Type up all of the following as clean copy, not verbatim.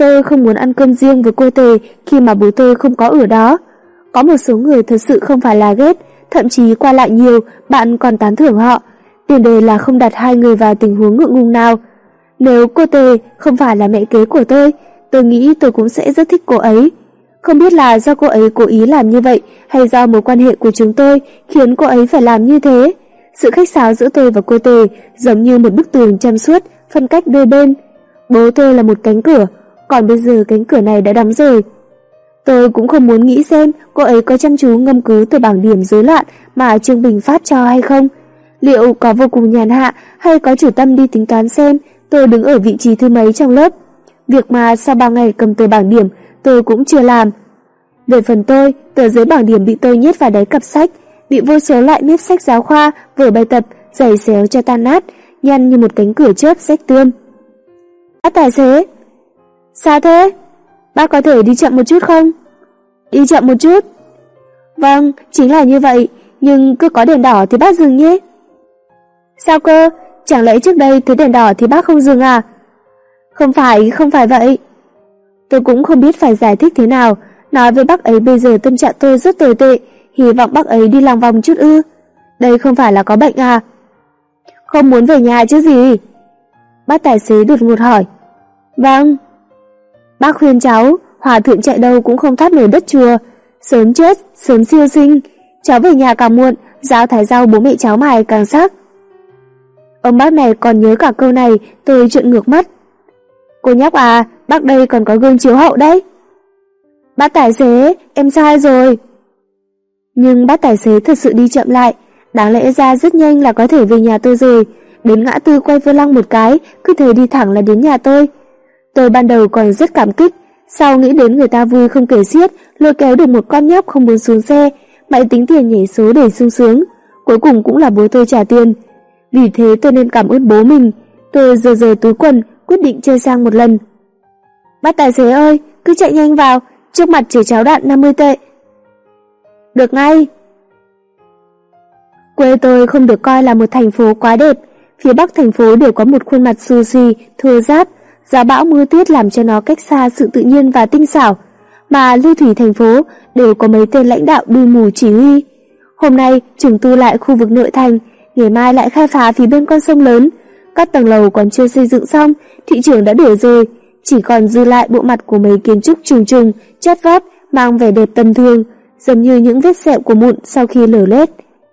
Tôi không muốn ăn cơm riêng với cô Tề khi mà bố tôi không có ở đó. Có một số người thật sự không phải là ghét, thậm chí qua lại nhiều, bạn còn tán thưởng họ. Tiền đề là không đặt hai người vào tình huống ngượng ngùng nào. Nếu cô Tề không phải là mẹ kế của tôi nghĩ tôi cũng sẽ rất thích cô ấy. Không biết là do cô ấy cố ý làm như vậy hay do mối quan hệ của chúng tôi khiến cô ấy phải làm như thế. Sự khách sáo giữa tôi và cô Tề giống như một bức tường trong suốt phân cách đôi bên. Bố tôi là một cánh cửa, còn bây giờ cánh cửa này đã đóng rồi. Tôi cũng không muốn nghĩ xem cô ấy có chăm chú ngâm cứu từ bảng điểm rối loạn mà Trương Bình phát cho hay không. Liệu có vô cùng nhàn hạ hay có chủ tâm đi tính toán xem tôi đứng ở vị trí thứ mấy trong lớp. Việc mà sau 3 ngày cầm tờ bảng điểm tôi cũng chưa làm. Về phần tôi, tờ giấy bảng điểm bị tôi nhét vào đáy cặp sách, bị vô số loại mép sách giáo khoa, vở bài tập, giày xéo cho tan nát, nhăn như một cánh cửa chớp rách tươm. Bác tài xế! Sao thế? Bác có thể đi chậm một chút không? Đi chậm một chút? Vâng, chính là như vậy, nhưng cứ có đèn đỏ thì bác dừng nhé. Sao cơ? Chẳng lẽ trước đây thấy đèn đỏ thì bác không dừng à? Không phải vậy. Tôi cũng không biết phải giải thích thế nào. Nói với bác ấy bây giờ tâm trạng tôi rất tồi tệ, hy vọng bác ấy đi lòng vòng chút ư. Đây không phải là có bệnh à? Không muốn về nhà chứ gì? Bác tài xế đột ngột hỏi. Vâng. Bác khuyên cháu, hòa thượng chạy đâu cũng không thoát nổi đất chùa. Sớm chết, sớm siêu sinh. Cháu về nhà càng muộn, giáo thái rau bố mẹ cháu mài càng sắc. Ông bác này còn nhớ cả câu này, tôi trợn ngược mắt. Cô nhóc à, bác đây còn có gương chiếu hậu đấy. Bác tài xế, em sai rồi. Nhưng bác tài xế thật sự đi chậm lại, đáng lẽ ra rất nhanh là có thể về nhà tôi rồi. Đến ngã tư quay vô lăng một cái, cứ thế đi thẳng là đến nhà tôi. Tôi ban đầu còn rất cảm kích, sau nghĩ đến người ta vui không kể xiết, lôi kéo được một con nhóc không muốn xuống xe, máy tính tiền nhảy số để sung sướng. Cuối cùng cũng là bố tôi trả tiền. Vì thế tôi nên cảm ơn bố mình. Tôi giơ túi quần, quyết định chơi sang một lần. Bác tài xế ơi, cứ chạy nhanh vào, trước mặt chỉ cháu đạn 50 tệ. Được ngay. Quê tôi không được coi là một thành phố quá đẹp. Phía bắc thành phố đều có một khuôn mặt xù xì, thô ráp, gió bão mưa tuyết làm cho nó cách xa sự tự nhiên và tinh xảo. Mà lưu thủy thành phố đều có mấy tên lãnh đạo đuôi mù chỉ huy. Hôm nay trùng tu lại khu vực nội thành, ngày mai lại khai phá phía bên con sông lớn. Các tầng lầu còn chưa xây dựng xong, thị trường đã đổ rồi, chỉ còn dư lại bộ mặt của mấy kiến trúc trùng trùng, chót vót, mang vẻ đẹp tầm thường, giống như những vết sẹo của mụn sau khi lở loét.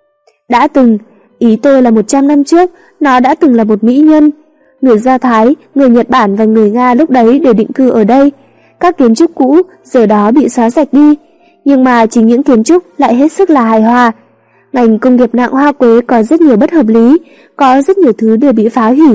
Đã từng, ý tôi là 100 năm trước, nó đã từng là một mỹ nhân. Người Do Thái, người Nhật Bản và người Nga lúc đấy đều định cư ở đây. Các kiến trúc cũ giờ đó bị xóa sạch đi, nhưng mà chính những kiến trúc lại hết sức là hài hòa. Ngành công nghiệp nặng hoa quế có rất nhiều bất hợp lý, có rất nhiều thứ đều bị phá hủy.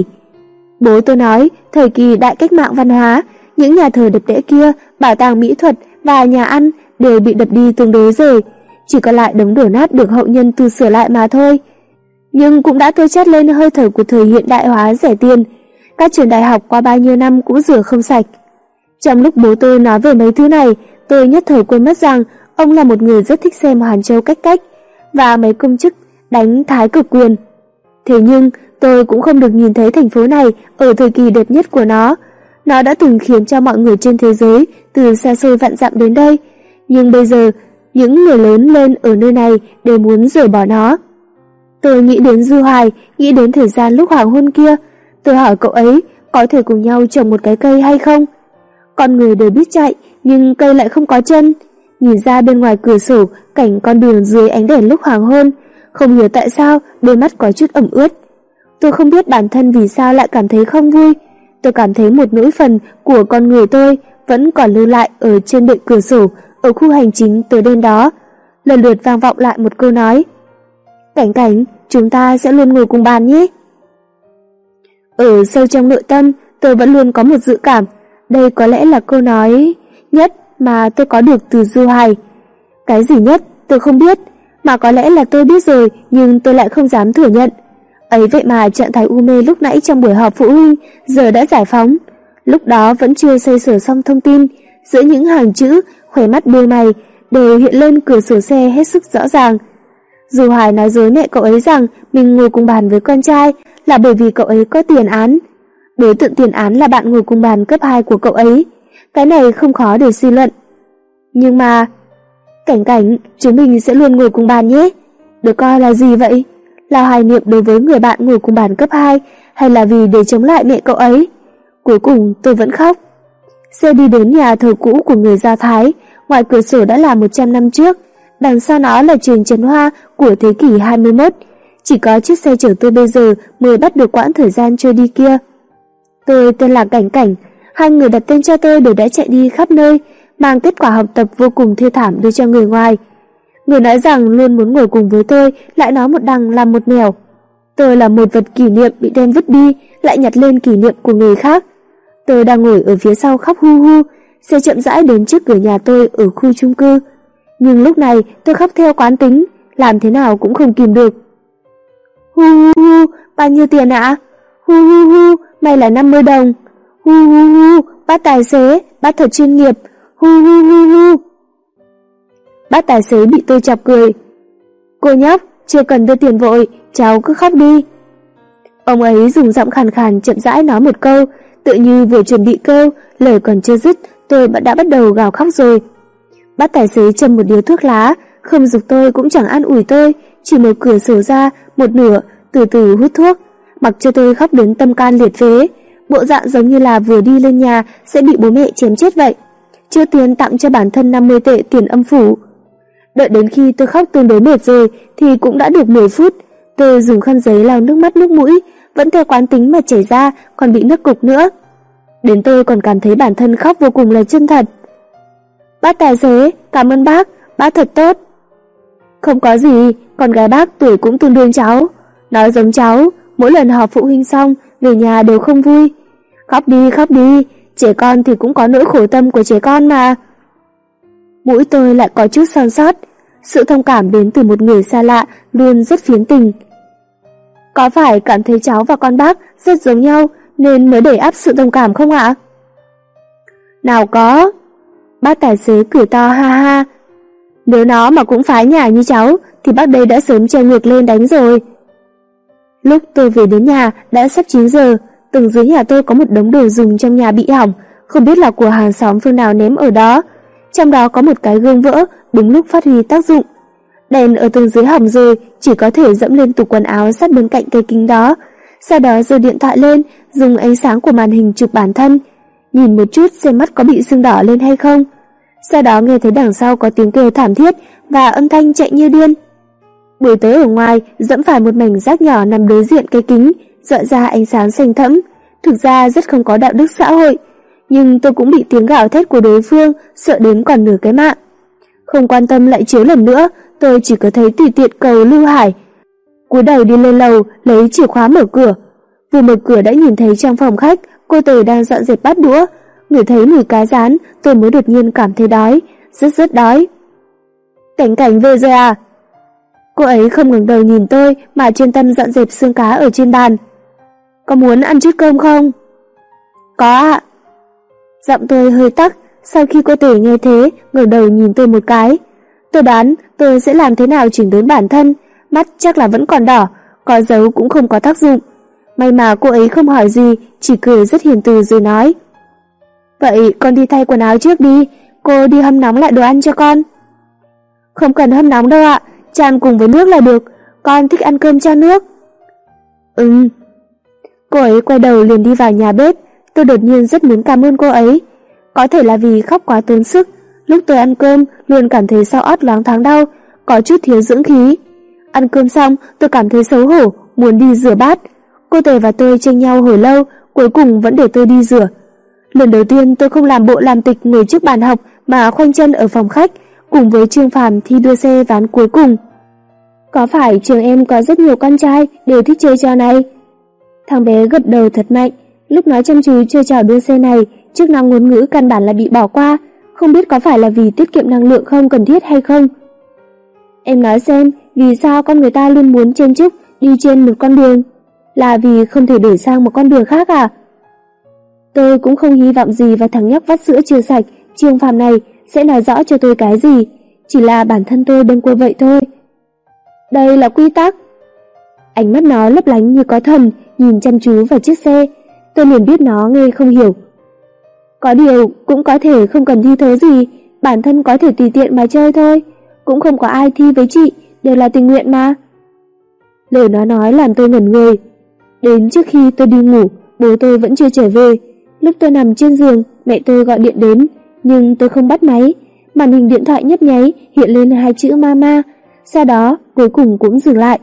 Bố tôi nói, thời kỳ đại cách mạng văn hóa, những nhà thờ đẹp đẽ kia, bảo tàng mỹ thuật và nhà ăn đều bị đập đi tương đối rồi, chỉ còn lại đống đổ nát được hậu nhân tu sửa lại mà thôi. Nhưng cũng đã trôi chát lên hơi thở của thời hiện đại hóa rẻ tiền, các trường đại học qua bao nhiêu năm cũng rửa không sạch. Trong lúc bố tôi nói về mấy thứ này, tôi nhất thời quên mất rằng ông là một người rất thích xem Hoàn Châu cách cách và mấy công chức đánh thái cực quyền. Thế nhưng tôi cũng không được nhìn thấy thành phố này ở thời kỳ đẹp nhất của nó. Nó đã từng khiến cho mọi người trên thế giới từ xa xôi vạn dặm đến đây, nhưng bây giờ những người lớn lên ở nơi này đều muốn rời bỏ nó. Tôi nghĩ đến Du Hoài, nghĩ đến thời gian lúc hoàng hôn kia. Tôi hỏi cậu ấy có thể cùng nhau trồng một cái cây hay không. Con người đều biết chạy, nhưng cây lại không có chân. Nhìn ra bên ngoài cửa sổ cảnh con đường dưới ánh đèn lúc hoàng hôn, không hiểu tại sao đôi mắt có chút ẩm ướt. Tôi không biết bản thân vì sao lại cảm thấy không vui. Tôi cảm thấy một nỗi phần của con người tôi vẫn còn lưu lại ở trên bệ cửa sổ ở khu hành chính tối đen đó. Lần lượt vang vọng lại một câu nói: Cảnh Cảnh, chúng ta sẽ luôn ngồi cùng bàn nhé. Ở sâu trong nội tâm, tôi vẫn luôn có một dự cảm, đây có lẽ là câu nói nhất mà tôi có được từ Du Hoài. Cái gì nhất, tôi không biết, mà có lẽ là tôi biết rồi nhưng tôi lại không dám thừa nhận. Ấy vậy mà trạng thái u mê lúc nãy trong buổi họp phụ huynh giờ đã giải phóng. Lúc đó vẫn chưa xây sửa xong thông tin, giữa những hàng chữ, khóe mắt đuôi mày đều hiện lên cửa sổ xe hết sức rõ ràng. Du Hoài nói dối mẹ cậu ấy rằng mình ngồi cùng bàn với con trai là bởi vì cậu ấy có tiền án. Đối tượng tiền án là bạn ngồi cùng bàn cấp 2 của cậu ấy. cái này không khó để suy luận. Nhưng mà, Cảnh Cảnh, chúng mình sẽ luôn ngồi cùng bàn nhé. Được coi là gì vậy? Là hoài niệm đối với người bạn ngồi cùng bàn cấp 2, hay là vì để chống lại mẹ cậu ấy? Cuối cùng tôi vẫn khóc. Xe đi đến nhà thờ cũ của người Do Thái, ngoài cửa sổ đã là 100 năm trước, đằng sau nó là trường Trấn Hoa của thế kỷ 21. Chỉ có chiếc xe chở tôi bây giờ mới bắt được quãng thời gian trôi đi kia. Tôi tên là Cảnh Cảnh, hai người đặt tên cho tôi đều đã chạy đi khắp nơi, mang kết quả học tập vô cùng thê thảm đưa cho người ngoài. Người nói rằng luôn muốn ngồi cùng với tôi lại nói một đằng làm một nẻo. Tôi là một vật kỷ niệm bị đem vứt đi, lại nhặt lên kỷ niệm của người khác. Tôi đang ngồi ở phía sau khóc hu hu, xe chậm rãi đến trước cửa nhà tôi ở khu chung cư. Nhưng lúc này tôi khóc theo quán tính, làm thế nào cũng không kìm được. Hu hu hu, bao nhiêu tiền ạ? Hu hu hu, may là 50 đồng. Hu hu hu, bác tài xế, bác thật chuyên nghiệp. Hu hu hu hu. Bác tài xế bị tôi chọc cười. Cô nhóc, chưa cần đưa tiền vội, cháu cứ khóc đi. Ông ấy dùng giọng khàn khàn chậm rãi nói một câu, tự như vừa chuẩn bị kêu, lời còn chưa dứt, tôi đã bắt đầu gào khóc rồi. Bác tài xế châm một điếu thuốc lá, không giục tôi cũng chẳng an ủi tôi, chỉ mở cửa sổ ra một nửa, từ từ hút thuốc, mặc cho tôi khóc đến tâm can liệt phế, bộ dạng giống như là vừa đi lên nhà sẽ bị bố mẹ chém chết vậy. Chưa tiền tặng cho bản thân 50 tệ tiền âm phủ. Đợi đến khi tôi khóc tương đối mệt rồi thì cũng đã được 10 phút. Tôi dùng khăn giấy lau nước mắt nước mũi, vẫn theo quán tính mà chảy ra, còn bị nước cục nữa. Đến tôi còn cảm thấy bản thân khóc vô cùng là chân thật. Bác tài xế, cảm ơn bác thật tốt. Không có gì, con gái bác tuổi cũng tương đương cháu. Nói giống cháu, mỗi lần họp phụ huynh xong, về nhà đều không vui. Khóc đi, trẻ con thì cũng có nỗi khổ tâm của trẻ con mà. Mũi tôi lại có chút son sót, sự thông cảm đến từ một người xa lạ luôn rất phiến tình. Có phải cảm thấy cháu và con bác rất giống nhau nên mới đẩy áp sự thông cảm không ạ? Nào có. Bác tài xế cười to ha ha. Nếu nó mà cũng phái nhả như cháu thì bác đây đã sớm treo ngược lên đánh rồi. Lúc tôi về đến nhà đã sắp 9 giờ, tầng dưới nhà tôi có một đống đồ dùng trong nhà bị hỏng, không biết là của hàng xóm phương nào ném ở đó. Trong đó có một cái gương vỡ, đúng lúc phát huy tác dụng. Đèn ở tầng dưới hỏng rồi, chỉ có thể dẫm lên tủ quần áo sát bên cạnh cây kính đó. Sau đó giơ điện thoại lên, dùng ánh sáng của màn hình chụp bản thân, nhìn một chút xem mắt có bị sưng đỏ lên hay không. Sau đó nghe thấy đằng sau có tiếng kêu thảm thiết và âm thanh chạy như điên. Buổi tối ở ngoài, dẫm phải một mảnh rác nhỏ nằm đối diện cây kính, dọi ra ánh sáng xanh thẫm. Thực ra rất không có đạo đức xã hội, nhưng tôi cũng bị tiếng gào thét của đối phương sợ đến còn nửa cái mạng. Không quan tâm lại chiếu lần nữa, tôi chỉ có thấy tùy tiện cầu Lưu Hải. Cúi đầu đi lên lầu, lấy chìa khóa mở cửa. Vừa mở cửa đã nhìn thấy trong phòng khách, cô Tề đang dọn dẹp bát đũa. Ngửi thấy mùi cá rán, tôi mới đột nhiên cảm thấy đói, rất đói. Cảnh Cảnh về rồi à? Cô ấy không ngẩng đầu nhìn tôi mà chuyên tâm dọn dẹp xương cá ở trên bàn. Có muốn ăn chút cơm không? Có ạ. Giọng tôi hơi tắc, sau khi cô Tề nghe thế, ngẩng đầu nhìn tôi một cái. Tôi đoán tôi sẽ làm thế nào chỉnh đốn bản thân, mắt chắc là vẫn còn đỏ, có dấu cũng không có tác dụng. May mà cô ấy không hỏi gì, chỉ cười rất hiền từ rồi nói. Vậy con đi thay quần áo trước đi, cô đi hâm nóng lại đồ ăn cho con. Không cần hâm nóng đâu ạ, chan cùng với nước là được, con thích ăn cơm cho nước. Cô ấy quay đầu liền đi vào nhà bếp. Tôi đột nhiên rất muốn cảm ơn cô ấy. Có thể là vì khóc quá tốn sức, lúc tôi ăn cơm luôn cảm thấy sau ót loáng thoáng đau, có chút thiếu dưỡng khí. Ăn cơm xong tôi cảm thấy xấu hổ, muốn đi rửa bát. Cô Tề và tôi tranh nhau hồi lâu, cuối cùng vẫn để tôi đi rửa. Lần đầu tiên tôi không làm bộ làm tịch ngồi trước bàn học mà khoanh chân ở phòng khách, cùng với Trương Phàm thi đua xe ván cuối cùng. Có phải trường em có rất nhiều con trai đều thích chơi trò này? Thằng bé gật đầu thật mạnh. Lúc nói chăm chú chơi trò đua xe này, chức năng ngôn ngữ căn bản là bị bỏ qua, không biết có phải là vì tiết kiệm năng lượng không cần thiết hay không. Em nói xem, vì sao con người ta luôn muốn chen chúc đi trên một con đường? Là vì không thể đổi sang một con đường khác à? Tôi cũng không hy vọng gì vào thằng nhóc vắt sữa chưa sạch, Trương Phàm này sẽ nói rõ cho tôi cái gì, chỉ là bản thân tôi đơn côi vậy thôi. Đây là quy tắc. Ánh mắt nó lấp lánh như có thần, nhìn chăm chú vào chiếc xe. Tôi liền biết nó nghe không hiểu. Có điều cũng có thể không cần thi thố gì, bản thân có thể tùy tiện mà chơi thôi, cũng không có ai thi với chị, đều là tình nguyện mà. Lời nó nói làm tôi ngẩn người. Đến trước khi tôi đi ngủ, bố tôi vẫn chưa trở về. Lúc tôi nằm trên giường, mẹ tôi gọi điện đến, nhưng tôi không bắt máy. Màn hình điện thoại nhấp nháy hiện lên hai chữ mama, sau đó cuối cùng cũng dừng lại.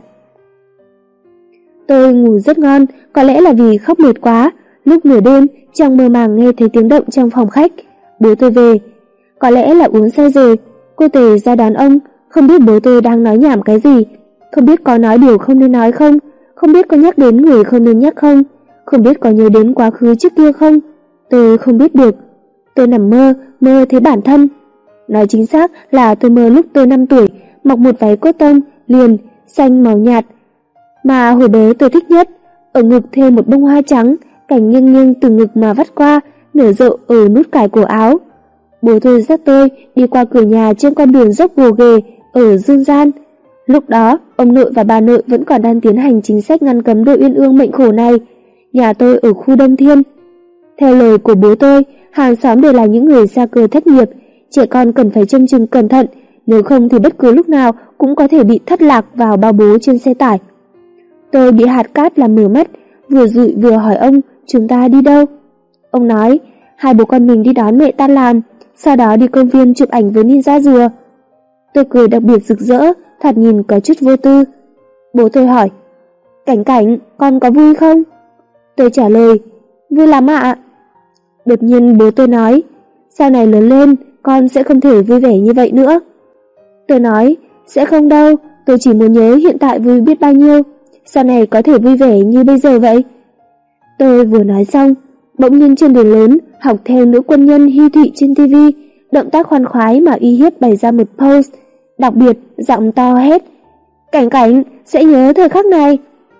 Tôi ngủ rất ngon, có lẽ là vì khóc mệt quá. Lúc nửa đêm, trong mơ màng nghe thấy tiếng động trong phòng khách. Bố tôi về. Có lẽ là uống say rồi. Cô Tề ra đón ông, không biết bố tôi đang nói nhảm cái gì, không biết có nói điều không nên nói không, không biết có nhắc đến người không nên nhắc không, không biết có nhớ đến quá khứ trước kia không. Tôi không biết được. Tôi nằm mơ thấy bản thân. Nói chính xác là tôi mơ lúc tôi 5 tuổi, mặc một váy cotton liền xanh màu nhạt mà hồi bé tôi thích nhất, ở ngực thêm một bông hoa trắng, cành nghiêng nghiêng từ ngực mà vắt qua, nở rộ ở nút cài cổ áo. Bố tôi dắt tôi đi qua cửa nhà trên con đường dốc gồ ghề ở dương gian. Lúc đó, ông nội và bà nội vẫn còn đang tiến hành chính sách ngăn cấm đội uyên ương mệnh khổ này. Nhà tôi ở khu Đông Thiên. Theo lời của bố tôi, hàng xóm đều là những người xa cơ thất nghiệp, trẻ con cần phải trông chừng cẩn thận, nếu không thì bất cứ lúc nào cũng có thể bị thất lạc vào bao bố trên xe tải. Tôi bị hạt cát làm mờ mắt, vừa dụi vừa hỏi ông chúng ta đi đâu. Ông nói hai bố con mình đi đón mẹ tan làm, sau đó đi công viên chụp ảnh với ninja rùa. Tôi cười đặc biệt rực rỡ, thoạt nhìn có chút vô tư. Bố tôi hỏi, Cảnh Cảnh, con có vui không? Tôi trả lời, vui lắm ạ. Đột nhiên bố tôi nói, sau này lớn lên, con sẽ không thể vui vẻ như vậy nữa. Tôi nói, sẽ không đâu, tôi chỉ muốn nhớ hiện tại vui biết bao nhiêu, sau này có thể vui vẻ như bây giờ vậy. Tôi vừa nói xong, bỗng nhiên trên đường lớn, học theo nữ quân nhân Hy Thị trên TV, động tác khoan khoái mà uy hiếp bày ra một pose, đặc biệt giọng to hét, Cảnh Cảnh sẽ nhớ thời khắc này.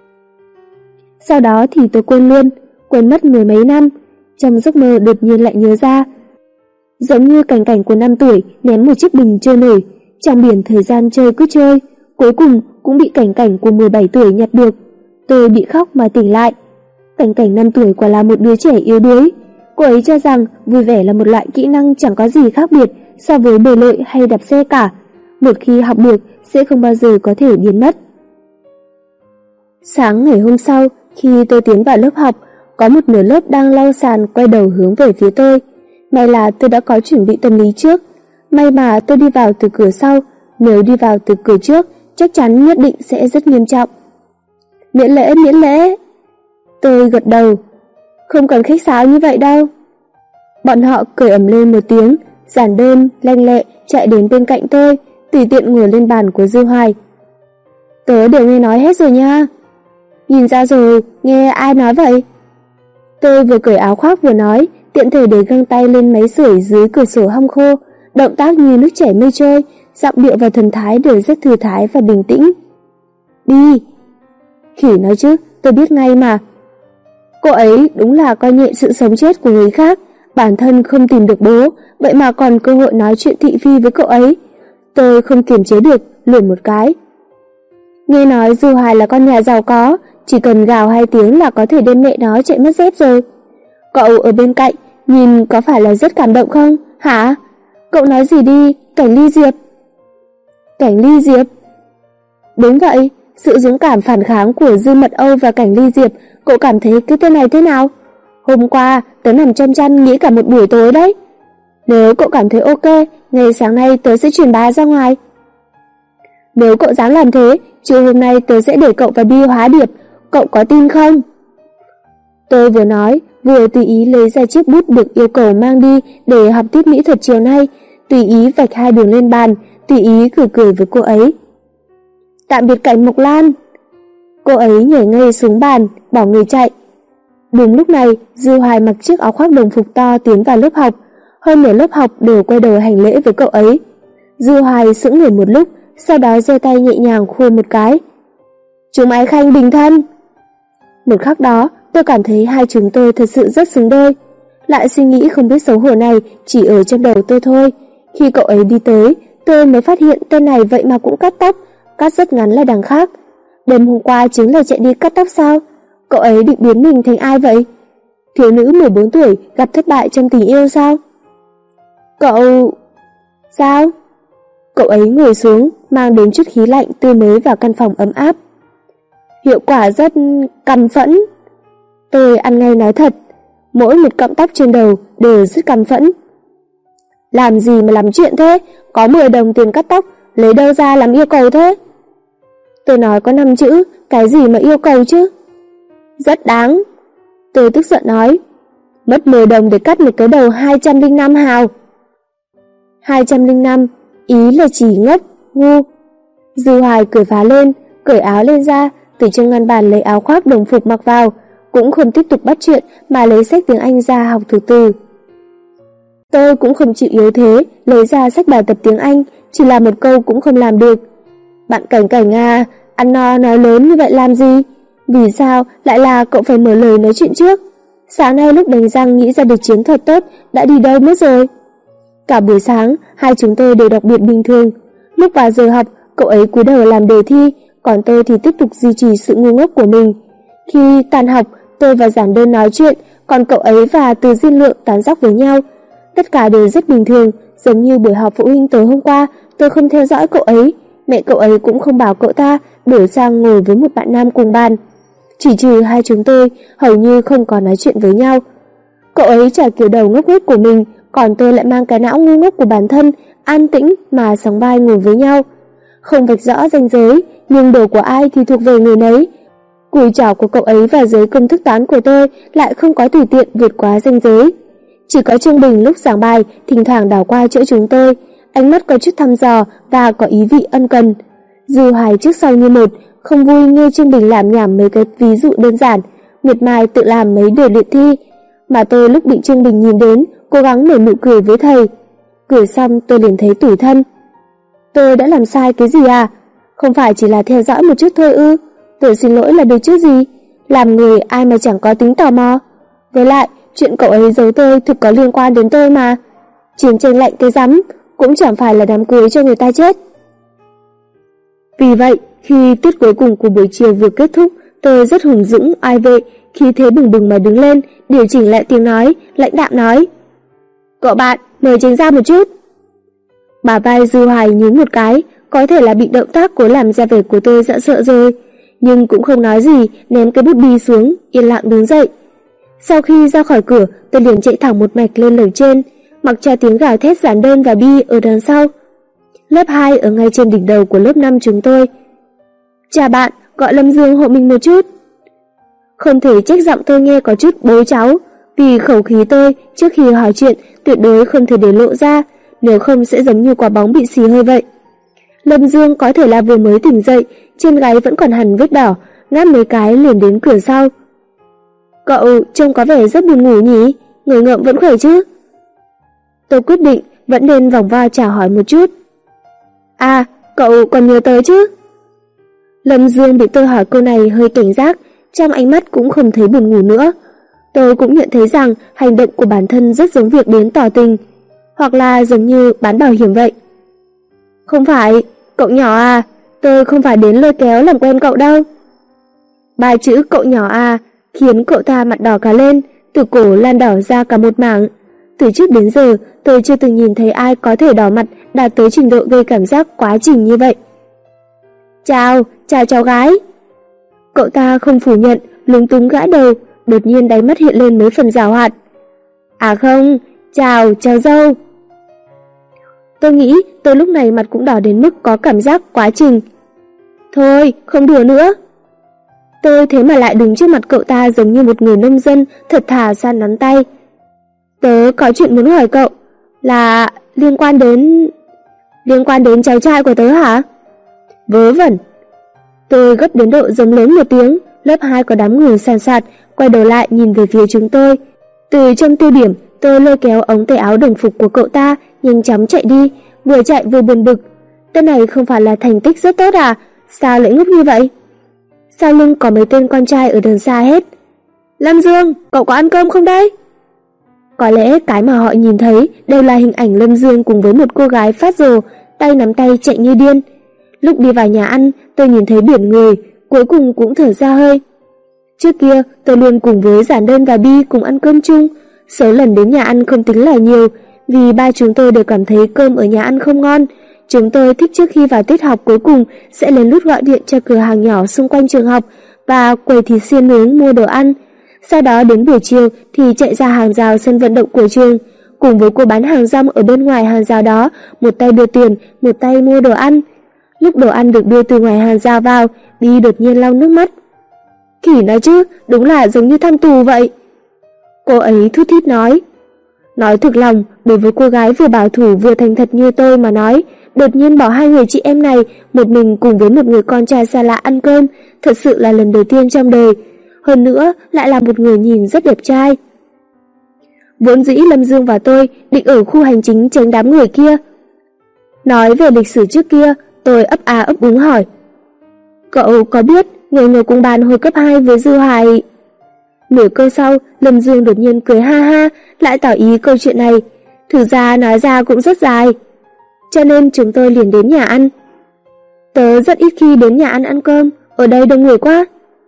Sau đó thì tôi quên mất mười mấy năm, trong giấc mơ đột nhiên lại nhớ ra. Giống như Cảnh Cảnh của 5 tuổi ném một chiếc bình trôi nổi, trong biển thời gian chơi cứ trôi, cuối cùng cũng bị Cảnh Cảnh của 17 tuổi nhặt được. Tôi bị khóc mà tỉnh lại. Cảnh Cảnh 5 tuổi quả là một đứa trẻ yếu đuối. Cô ấy cho rằng vui vẻ là một loại kỹ năng chẳng có gì khác biệt so với bơi lội hay đạp xe cả. Một khi học được sẽ không bao giờ có thể biến mất. Sáng ngày hôm sau, khi tôi tiến vào lớp học, có một nửa lớp đang lau sàn quay đầu hướng về phía tôi. May là tôi đã có chuẩn bị tâm lý trước. May mà tôi đi vào từ cửa sau, nếu đi vào từ cửa trước, chắc chắn nhất định sẽ rất nghiêm trọng. Miễn lễ. Tôi gật đầu. Không cần khách sáo như vậy đâu. Bọn họ cười ầm lên một tiếng, giản đơn, lanh lẹ chạy đến bên cạnh tôi, tùy tiện ngồi lên bàn của Dư Hoài. Tớ đều nghe nói hết rồi nha. Nhìn ra rồi, nghe ai nói vậy? Tôi vừa cởi áo khoác vừa nói, tiện thể để găng tay lên máy sưởi dưới cửa sổ hong khô, động tác như nước chảy mây trôi, giọng điệu và thần thái đều rất thư thái và bình tĩnh. Đi. Khỉ nói chứ, tôi biết ngay mà. Cô ấy đúng là coi nhẹ sự sống chết của người khác, bản thân không tìm được bố, vậy mà còn cơ hội nói chuyện thị phi với cậu ấy. Tôi không kiềm chế được, lườm một cái. Nghe nói Dư Hoài là con nhà giàu có, chỉ cần gào 2 tiếng là có thể đem mẹ nó chạy mất dép rồi. Cậu ở bên cạnh, nhìn có phải là rất cảm động không, hả? Cậu nói gì đi, Cảnh Ly Diệp? Cảnh Ly Diệp? Đúng vậy, sự dũng cảm phản kháng của Dư Mật Âu và Cảnh Ly Diệp, cậu cảm thấy cái tên này thế nào? Hôm qua, tớ nằm trong chăn nghĩ cả một buổi tối đấy. Nếu cậu cảm thấy ok, ngày sáng nay tớ sẽ truyền bá ra ngoài. Nếu cậu dám làm thế, chiều hôm nay tớ sẽ để cậu vào Bi Hóa Điệp, cậu có tin không? Tôi vừa nói, vừa tùy ý lấy ra chiếc bút được yêu cầu mang đi để học tiết mỹ thuật chiều nay, tùy ý vạch 2 đường lên bàn, tùy ý cười với cô ấy. Tạm biệt Cảnh Mộc Lan. Cô ấy nhảy ngay xuống bàn, bỏ người chạy. Đúng lúc này, Dư Hoài mặc chiếc áo khoác đồng phục to tiến vào lớp học, hơn nửa lớp học đều quay đầu hành lễ với cậu ấy. Dư Hoài sững người một lúc, sau đó giơ tay nhẹ nhàng khua một cái. Chúng Ái Khanh bình thân. Một khắc đó, tôi cảm thấy hai chúng tôi thật sự rất xứng đôi. Lại suy nghĩ không biết xấu hổ này chỉ ở trong đầu tôi thôi. Khi cậu ấy đi tới, tôi mới phát hiện tên này vậy mà cũng cắt tóc, cắt rất ngắn là đằng khác. Đêm hôm qua chính là chạy đi cắt tóc sao? Cậu ấy định biến mình thành ai vậy? Thiếu nữ 14 tuổi gặp thất bại trong tình yêu sao? Cậu... Sao? Cậu ấy ngồi xuống, mang đến chút khí lạnh tươi mới vào căn phòng ấm áp. Hiệu quả rất căm phẫn. Tôi ăn ngay nói thật, mỗi một cọng tóc trên đầu đều rất căm phẫn. Làm gì mà làm chuyện thế? Có 10 đồng tiền cắt tóc, lấy đâu ra làm yêu cầu thế? Tôi nói có 5 chữ, cái gì mà yêu cầu chứ? Rất đáng. Tôi tức giận nói, mất 10 đồng để cắt một cái đầu 205 hào. 205, ý là chỉ ngốc, ngu. Dư Hoài cười phá lên, cởi áo lên ra, từ trong ngăn bàn lấy áo khoác đồng phục mặc vào, cũng không tiếp tục bắt chuyện mà lấy sách tiếng Anh ra học từ từ. Tôi cũng không chịu yếu thế, lấy ra sách bài tập tiếng Anh, chỉ là một câu cũng không làm được. Bạn Cảnh Cảnh à, ăn no nói lớn như vậy làm gì? Vì sao lại là cậu phải mở lời nói chuyện trước? Sáng nay lúc đánh răng nghĩ ra được chiến thuật tốt, đã đi đâu mất rồi? Cả buổi sáng, hai chúng tôi đều đặc biệt bình thường. Lúc vào giờ học, cậu ấy cúi đầu làm đề thi, còn tôi thì tiếp tục duy trì sự ngu ngốc của mình. Khi tan học, tôi và giảng đơn nói chuyện, còn cậu ấy và Từ Diên Lượng tán dóc với nhau. Tất cả đều rất bình thường, giống như buổi họp phụ huynh tối hôm qua, tôi không theo dõi cậu ấy, mẹ cậu ấy cũng không bảo cậu ta đổi sang ngồi với một bạn nam cùng bàn. Chỉ trừ hai chúng tôi, hầu như không có nói chuyện với nhau. Cậu ấy trả kiểu đầu ngốc nghếch của mình, còn tôi lại mang cái não ngu ngốc của bản thân, an tĩnh mà sóng vai ngồi với nhau. Không vạch rõ ranh giới, nhưng đồ của ai thì thuộc về người nấy. Cùi chỏ của cậu ấy và giới công thức toán của tôi lại không có tùy tiện vượt quá ranh giới. Chỉ có Trương Bình lúc giảng bài thỉnh thoảng đảo qua chỗ chúng tôi, ánh mắt có chút thăm dò và có ý vị ân cần. Dư Hoài trước sau như một, không vui nghe Trương Bình làm nhảm mấy cái ví dụ đơn giản, miệt mài tự làm mấy đề luyện thi, mà tôi lúc bị Trương Bình nhìn đến, cố gắng nở nụ cười với thầy. Cười xong tôi liền thấy tủi thân. Tôi đã làm sai cái gì à? Không phải chỉ là theo dõi một chút thôi ư? Tôi xin lỗi là được chứ gì? Làm người ai mà chẳng có tính tò mò. Với lại, chuyện cậu ấy giấu tôi thực có liên quan đến tôi mà. Chiến tranh lạnh cái rắm, cũng chẳng phải là đám cưới cho người ta chết. Vì vậy, khi tiết cuối cùng của buổi chiều vừa kết thúc, tôi rất hùng dũng, oai vệ, khí thế bừng bừng mà đứng lên, điều chỉnh lại tiếng nói, lãnh đạm nói. Cậu bạn, mời tránh ra một chút. Bả vai Dư Hoài nhún một cái, có thể là bị động tác cố làm ra vẻ của tôi dọa sợ rồi, nhưng cũng không nói gì, ném cái bút bi xuống, yên lặng đứng dậy. Sau khi ra khỏi cửa, tôi liền chạy thẳng một mạch lên lầu trên, mặc cho tiếng gào thét giản đơn và bi ở đằng sau. Lớp 2 ở ngay trên đỉnh đầu của lớp 5 chúng tôi. Chào bạn, gọi Lâm Dương hộ mình một chút. Không thể trách giọng tôi nghe có chút bố cháu, vì khẩu khí tôi trước khi hỏi chuyện tuyệt đối không thể để lộ ra, nếu không sẽ giống như quả bóng bị xì hơi vậy. Lâm Dương có thể là vừa mới tỉnh dậy, trên gáy vẫn còn hằn vết đỏ, ngáp mấy cái liền đến cửa sau. Cậu trông có vẻ rất buồn ngủ nhỉ, người ngợm vẫn khỏe chứ? Tôi quyết định vẫn nên vòng vo chào hỏi một chút. À, cậu còn nhớ tới chứ? Lâm Dương bị tôi hỏi câu này hơi cảnh giác, trong ánh mắt cũng không thấy buồn ngủ nữa. Tôi cũng nhận thấy rằng hành động của bản thân rất giống việc đến tỏ tình, hoặc là giống như bán bảo hiểm vậy. Không phải, cậu nhỏ à, tôi không phải đến lôi kéo làm quen cậu đâu. Ba chữ cậu nhỏ à khiến cậu ta mặt đỏ cả lên, từ cổ lan đỏ ra cả một mảng. Từ trước đến giờ tôi chưa từng nhìn thấy ai có thể đỏ mặt đạt tới trình độ gây cảm giác quá trình như vậy. Chào cháu gái. Cậu ta không phủ nhận, lúng túng gãi đầu, đột nhiên đáy mắt hiện lên mấy phần giảo hoạt. À không, chào dâu. Tôi nghĩ tôi lúc này mặt cũng đỏ đến mức có cảm giác quá trình. Thôi, không đùa nữa. Tôi thế mà lại đứng trước mặt cậu ta giống như một người nông dân thật thà san nắn tay. Tớ có chuyện muốn hỏi cậu, là liên quan đến cháu trai của tớ hả? Vớ vẩn. Tôi gấp đến độ giống lớn một tiếng, lớp 2 có đám người sàn sạt, quay đầu lại nhìn về phía chúng tôi. Từ trong tiêu điểm, tôi lôi kéo ống tay áo đồng phục của cậu ta, nhanh chóng chạy đi, vừa chạy vừa buồn bực. Tên này không phải là thành tích rất tốt à? Sao lại ngốc như vậy? Sau lưng có mấy tên con trai ở đằng xa hết. Lâm Dương, cậu có ăn cơm không đây? Có lẽ cái mà họ nhìn thấy đều là hình ảnh Lâm Dương cùng với một cô gái phát rồ, tay nắm tay chạy như điên. Lúc đi vào nhà ăn, tôi nhìn thấy biển người, cuối cùng cũng thở ra hơi. Trước kia tôi luôn cùng với Giản Đơn và Bi cùng ăn cơm chung. Số lần đến nhà ăn không tính là nhiều, vì ba chúng tôi đều cảm thấy cơm ở nhà ăn không ngon. Chúng tôi thích trước khi vào tiết học cuối cùng sẽ lén lút gọi điện cho cửa hàng nhỏ xung quanh trường học và quầy thịt xiên nướng mua đồ ăn. Sau đó đến buổi chiều thì chạy ra hàng rào sân vận động của trường, cùng với cô bán hàng rong ở bên ngoài hàng rào đó, một tay đưa tiền, một tay mua đồ ăn. Lúc đồ ăn được đưa từ ngoài hàng rào vào, Bi đột nhiên lau nước mắt. Khỉ nói chứ, đúng là giống như thăm tù vậy. Cô ấy thút thít nói. Nói thực lòng, đối với cô gái vừa bảo thủ vừa thành thật như tôi mà nói, đột nhiên bỏ hai người chị em này, một mình cùng với một người con trai xa lạ ăn cơm, thật sự là lần đầu tiên trong đời. Hơn nữa, lại là một người nhìn rất đẹp trai. Vốn dĩ Lâm Dương và tôi định ở khu hành chính tránh đám người kia. Nói về lịch sử trước kia, tôi ấp à ấp úng hỏi. Cậu có biết người ngồi cùng bàn hồi cấp 2 với Dư Hoài? Nửa câu sau, Lâm Dương đột nhiên cười ha ha, lại tỏ ý câu chuyện này. Thực ra nói ra cũng rất dài. Cho nên chúng tôi liền đến nhà ăn. Tớ rất ít khi đến nhà ăn ăn cơm, ở đây đông người quá.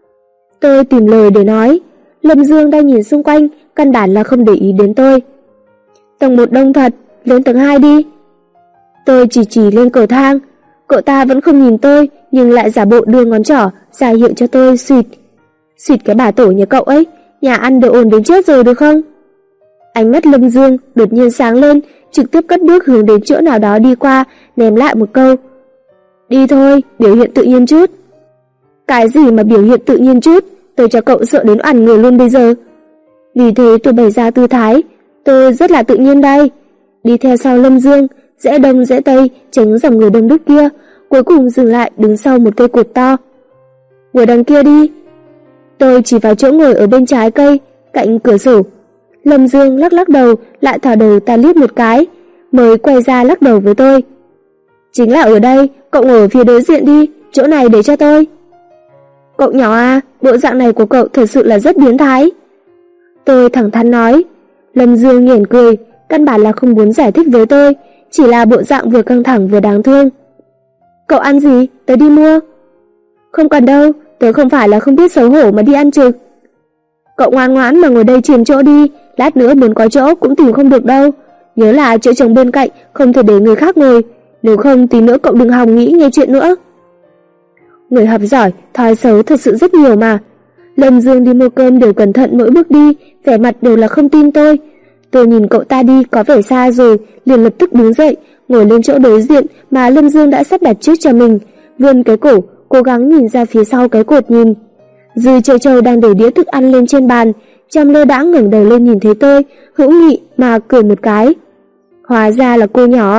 Tôi tìm lời để nói. Lâm Dương đang nhìn xung quanh, căn bản là không để ý đến tôi. Tầng 1 đông thật, lên tầng 2 đi. Tôi chỉ lên cầu thang. Cậu ta vẫn không nhìn tôi, nhưng lại giả bộ đưa ngón trỏ ra hiệu cho tôi xịt. Xịt cái bà tổ nhà cậu ấy, nhà ăn đồ ồn đến chết rồi được không? Ánh mắt Lâm Dương đột nhiên sáng lên, trực tiếp cất bước hướng đến chỗ nào đó đi qua, ném lại một câu. Đi thôi, biểu hiện tự nhiên chút. Cái gì mà biểu hiện tự nhiên chút, tôi cho cậu sợ đến oằn người luôn bây giờ. Vì thế tôi bày ra tư thái, tôi rất là tự nhiên đây. Đi theo sau Lâm Dương, rẽ đông rẽ tây, tránh dòng người đông đúc kia, cuối cùng dừng lại đứng sau một cây cột to. Ngồi đằng kia đi. Tôi chỉ vào chỗ ngồi ở bên trái cây, cạnh cửa sổ. Lâm Dương lắc lắc đầu, lại thò đầu ta liếc một cái, mới quay ra lắc đầu với tôi. Chính là ở đây, cậu ngồi ở phía đối diện đi, chỗ này để cho tôi. Cậu nhỏ à, bộ dạng này của cậu thật sự là rất biến thái. Tôi thẳng thắn nói. Lâm Dương nghiền cười, căn bản là không muốn giải thích với tôi, chỉ là bộ dạng vừa căng thẳng vừa đáng thương. Cậu ăn gì? Tớ đi mua. Không cần đâu, tớ không phải là không biết xấu hổ mà đi ăn trực. Cậu ngoan ngoãn mà ngồi đây chiếm chỗ đi, lát nữa muốn có chỗ cũng tìm không được đâu. Nhớ là chỗ chồng bên cạnh không thể để người khác ngồi, nếu không tí nữa cậu đừng hòng nghĩ nghe chuyện nữa. Người học giỏi, thói xấu thật sự rất nhiều mà. Lâm Dương đi mua cơm đều cẩn thận mỗi bước đi, vẻ mặt đều là không tin tôi. Tôi nhìn cậu ta đi có vẻ xa rồi, liền lập tức đứng dậy, ngồi lên chỗ đối diện mà Lâm Dương đã sắp đặt trước cho mình, vươn cái cổ, cố gắng nhìn ra phía sau cái cột nhìn. Dư Châu Châu đang để đĩa thức ăn lên trên bàn, trong lơ đãng ngẩng đầu lên nhìn thấy tôi, hữu nghị mà cười một cái. Hóa ra là cô nhỏ.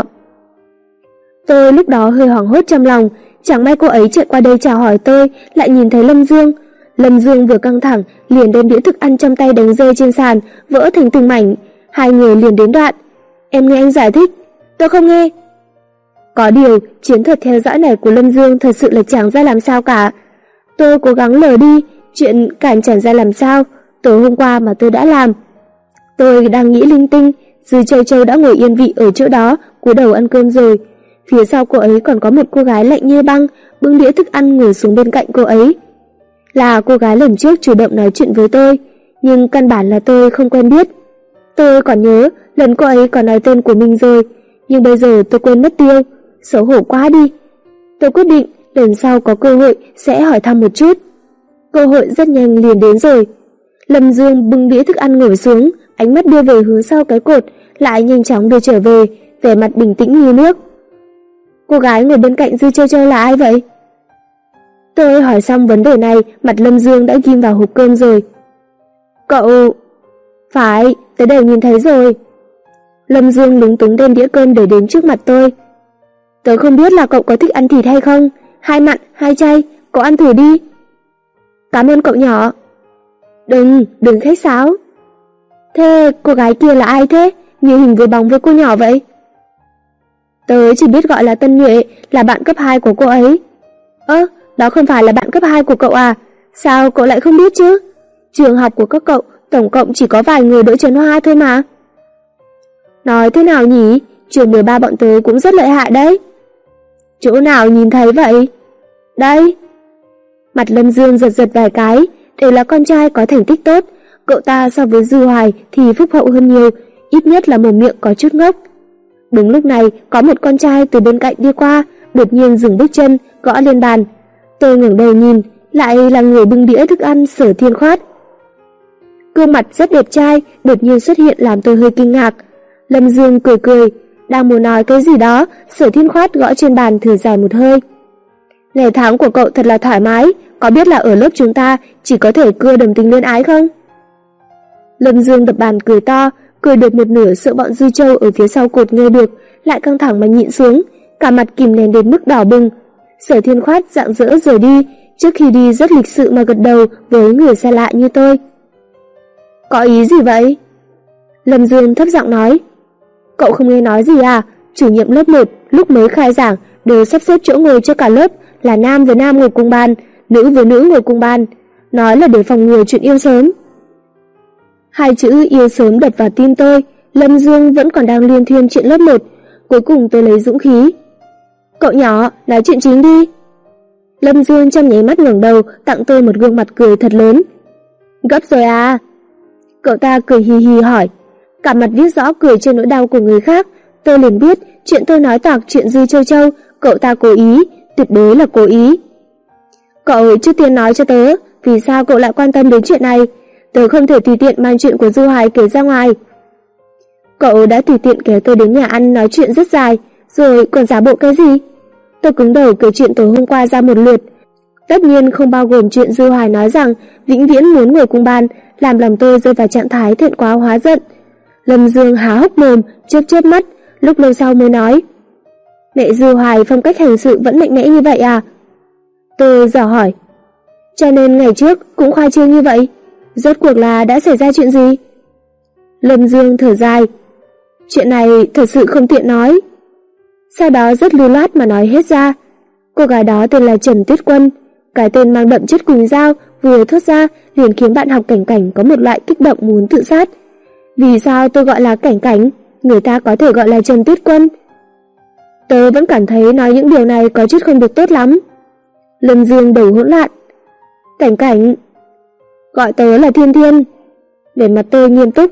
Tôi lúc đó hơi hoảng hốt trong lòng, chẳng may cô ấy chạy qua đây chào hỏi tôi, lại nhìn thấy Lâm Dương. Lâm Dương vừa căng thẳng, liền đem đĩa thức ăn trong tay đánh rơi trên sàn, vỡ thành từng mảnh. Hai người liền đến đoạn. Em nghe anh giải thích. Tôi không nghe. Có điều, chiến thuật theo dõi này của Lâm Dương thật sự là chẳng ra làm sao cả. Tôi cố gắng lờ đi, chuyện cảnh chẳng ra làm sao, tối hôm qua mà tôi đã làm. Tôi đang nghĩ linh tinh, Dư Châu Châu đã ngồi yên vị ở chỗ đó, cúi đầu ăn cơm rồi. Phía sau cô ấy còn có một cô gái lạnh như băng, bưng đĩa thức ăn ngồi xuống bên cạnh cô ấy. Là cô gái lần trước chủ động nói chuyện với tôi, nhưng căn bản là tôi không quen biết. Tôi còn nhớ lần cô ấy còn nói tên của mình rồi, nhưng bây giờ tôi quên mất tiêu, xấu hổ quá đi. Tôi quyết định lần sau có cơ hội sẽ hỏi thăm một chút. Cơ hội rất nhanh liền đến rồi. Lâm Dương bưng đĩa thức ăn ngồi xuống, ánh mắt đưa về hướng sau cái cột, lại nhanh chóng đưa trở về, vẻ mặt bình tĩnh như nước. Cô gái ngồi bên cạnh Dư Châu Châu là ai vậy? Tôi hỏi xong vấn đề này, mặt Lâm Dương đã ghim vào hộp cơm rồi. Cậu... Phải, tớ đều nhìn thấy rồi. Lâm Dương lúng túng đem đĩa cơm để đến trước mặt tôi. Tớ không biết là cậu có thích ăn thịt hay không, hai mặn, hai chay, cậu ăn thử đi. Cảm ơn cậu nhỏ. Đừng khách sáo. Thế cô gái kia là ai thế, như hình với bóng với cô nhỏ vậy? Tớ chỉ biết gọi là Tân Nhuệ, là bạn cấp 2 của cô ấy. Đó không phải là bạn cấp 2 của cậu à? Sao cậu lại không biết chứ? Trường học của các cậu tổng cộng chỉ có vài người Đỗ Trấn Hoa thôi mà. Nói thế nào nhỉ? Trường 13 bọn tớ cũng rất lợi hại đấy. Chỗ nào nhìn thấy vậy? Đây. Mặt Lâm Dương giật giật vài cái, đều là con trai có thành tích tốt. Cậu ta so với Dư Hoài thì phúc hậu hơn nhiều, ít nhất là mồm miệng có chút ngốc. Đúng lúc này, có một con trai từ bên cạnh đi qua, đột nhiên dừng bước chân, gõ lên bàn. Tôi ngẩng đầu nhìn, lại là người bưng đĩa thức ăn Sở Thiên Khoát. Gương mặt rất đẹp trai, đột nhiên xuất hiện làm tôi hơi kinh ngạc. Lâm Dương cười cười, đang muốn nói cái gì đó, Sở Thiên Khoát gõ trên bàn thở dài một hơi. Ngày tháng của cậu thật là thoải mái, có biết là ở lớp chúng ta chỉ có thể cưa đồng tính luyến ái không? Lâm Dương đập bàn cười to, cười được một nửa sợ bọn Dư Châu ở phía sau cột nghe được, lại căng thẳng mà nhịn xuống, cả mặt kìm nén đến mức đỏ bừng. Sở Thiên Khoát rạng rỡ rời đi, trước khi đi rất lịch sự mà gật đầu với người xa lạ như tôi. Có ý gì vậy? Lâm Dương thấp giọng nói. Cậu không nghe nói gì à? Chủ nhiệm lớp 1 lúc mới khai giảng đều sắp xếp chỗ ngồi cho cả lớp là nam với nam ngồi cùng bàn, nữ với nữ ngồi cùng bàn, nói là để phòng ngừa chuyện yêu sớm. Hai chữ yêu sớm đập vào tim tôi. Lâm Dương vẫn còn đang liên thuyên chuyện lớp 1. Cuối cùng tôi lấy dũng khí. Cậu nhỏ, nói chuyện chính đi. Lâm Dương trong nháy mắt ngẩng đầu, tặng tôi một gương mặt cười thật lớn. Gấp rồi à? Cậu ta cười hì hì hỏi. Cả mặt viết rõ cười trên nỗi đau của người khác. Tôi liền biết chuyện tôi nói toạc chuyện Dư Châu Châu, cậu ta cố ý, tuyệt đối là cố ý. Cậu trước tiên nói cho tớ, vì sao cậu lại quan tâm đến chuyện này? Tớ không thể tùy tiện mang chuyện của Dư Hoài kể ra ngoài. Cậu đã tùy tiện kéo tôi đến nhà ăn nói chuyện rất dài, rồi còn giả bộ cái gì? Tôi cứng đầu kể chuyện tối hôm qua ra một lượt. Tất nhiên không bao gồm chuyện Dư Hoài nói rằng vĩnh viễn muốn ngồi cùng bàn, làm lòng tôi rơi vào trạng thái thẹn quá hóa giận. Lâm Dương há hốc mồm, chớp mắt, lúc lâu sau mới nói. Mẹ Dư Hoài phong cách hành sự vẫn mạnh mẽ như vậy à? Tôi dò hỏi. Cho nên ngày trước cũng khoa trương như vậy. Rốt cuộc là đã xảy ra chuyện gì? Lâm Dương thở dài. Chuyện này thật sự không tiện nói. Sau đó rất lưu loát mà nói hết ra. Cô gái đó tên là Trần Tuyết Quân. Cái tên mang đậm chất quỳnh dao vừa thốt ra liền khiến bạn học Cảnh Cảnh có một loại kích động muốn tự sát. Vì sao tôi gọi là Cảnh Cảnh, người ta có thể gọi là Trần Tuyết Quân? Tớ vẫn cảm thấy nói những điều này có chút không được tốt lắm. Lâm Dương đầu hỗn loạn. Cảnh Cảnh, gọi tớ là Thiên Thiên. Vẻ mặt tôi nghiêm túc.